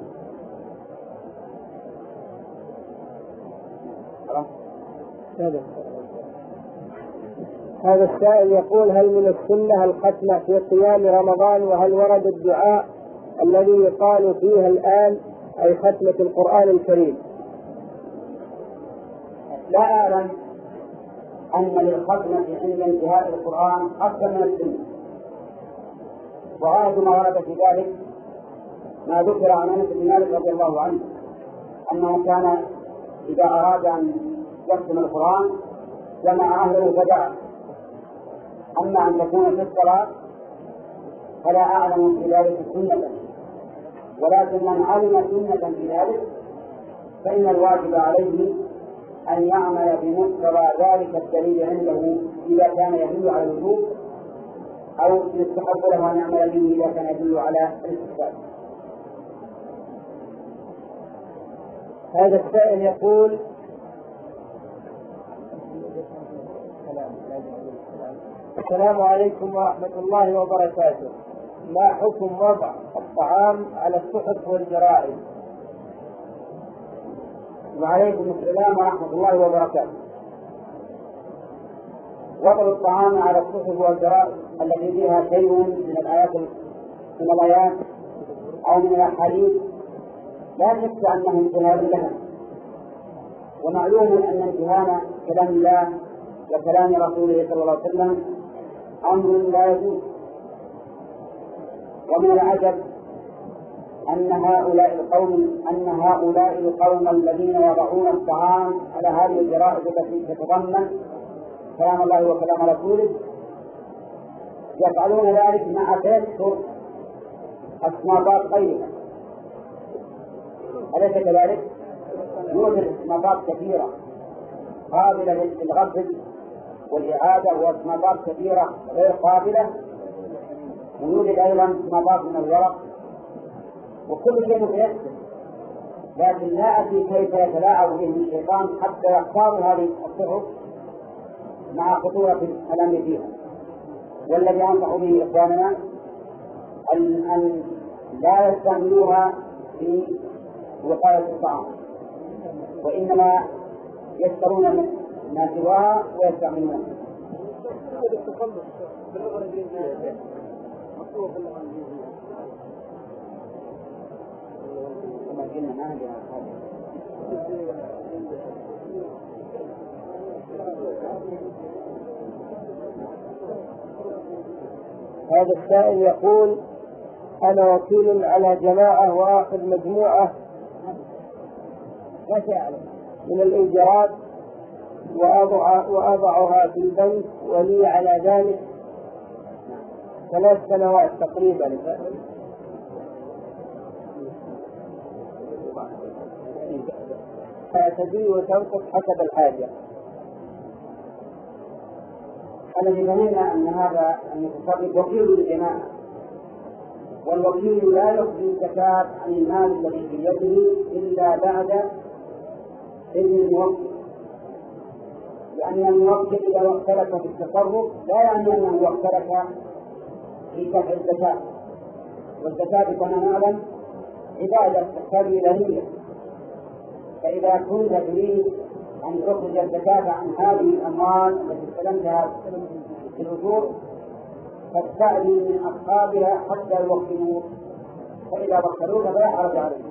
هذا السائل يقول: هل من السنة الختمة في قيام رمضان؟ وهل ورد الدعاء الذي يقال فيها الآن أي ختمة القرآن الكريم؟ لا أعلم أن للختمة عند انتهاء القرآن أكثر من السنة، وغاية ما ورد في ذلك ما ذكر عن أنس بن مالك رضي الله عنه أنه كان إذا أراد أن يختم القرآن جمع أهله فدعا. أما أن تكون في الصلاة فلا أعلم في ذلك سنة، ولكن من علم سنة في ذلك فإن الواجب عليه أن يعمل بمقتضى ذلك الدليل عنده إذا كان يدل على الوجوب، أو يستحب له أن يعمل به إذا كان يدل على الاستحباب. هذا السائل يقول: السلام عليكم ورحمة الله وبركاته، ما حكم وضع الطعام على الصحف والجرائد؟ وعليكم السلام ورحمة الله وبركاته. وضع الطعام على الصحف والجرائد التي فيها شيء من الآيات من الآيات أو من الأحاديث لا شك أنه امتهان لها، ومعلوم أن امتهان كلام الله وكلام رسوله صلى الله عليه وسلم أمر لا يجوز. ومن العجب أن هؤلاء القوم أن هؤلاء القوم الذين يضعون الطعام على هذه الجرائد التي تتضمن كلام الله وكلام رسوله يفعلون ذلك مع تذكر أصنافات غيرها، أليس كذلك؟ يوجد أصنافات كثيرة قابلة للغسل والإعادة، وأصنافات كثيرة غير قابلة، ويوجد أيضا أصنافات من الورق، وكل شيء متيسر، لكن لا أدري كيف يتلاعب به الشيطان حتى يختار هذه الصحف مع خطورة الأمر فيها. والذي أنصح به إخواننا أن, أن لا يستعملوها في وقاية الطعام، وإنما يشترون ما سواها ويستعملونها. هذا السائل يقول: أنا وكيل على جماعة وآخذ مجموعة من الإيجارات وأضع وأضعها في البنك، ولي على ذلك ثلاث سنوات تقريبا، فتزيد وتنقص حسب الحاجة. الذي فهمنا أن هذا المتصرف وكيل للجماعة، والوكيل لا يخرج الزكاة عن المال الذي في يده إلا بعد إذن الموكل، لأن الموكل إذا اختلف في التصرف لا يعني أنه اختلف في دفع الزكاة، والزكاة كما نعلم عبادة تحتاج إلى نية، فإذا كنت تريد أن تخرج الزكاة عن هذه الأموال التي استلمتها في الأجور فاستأذن من أصحابها حتى يوكلوك، فإذا وكلوك فلا حرج عليك.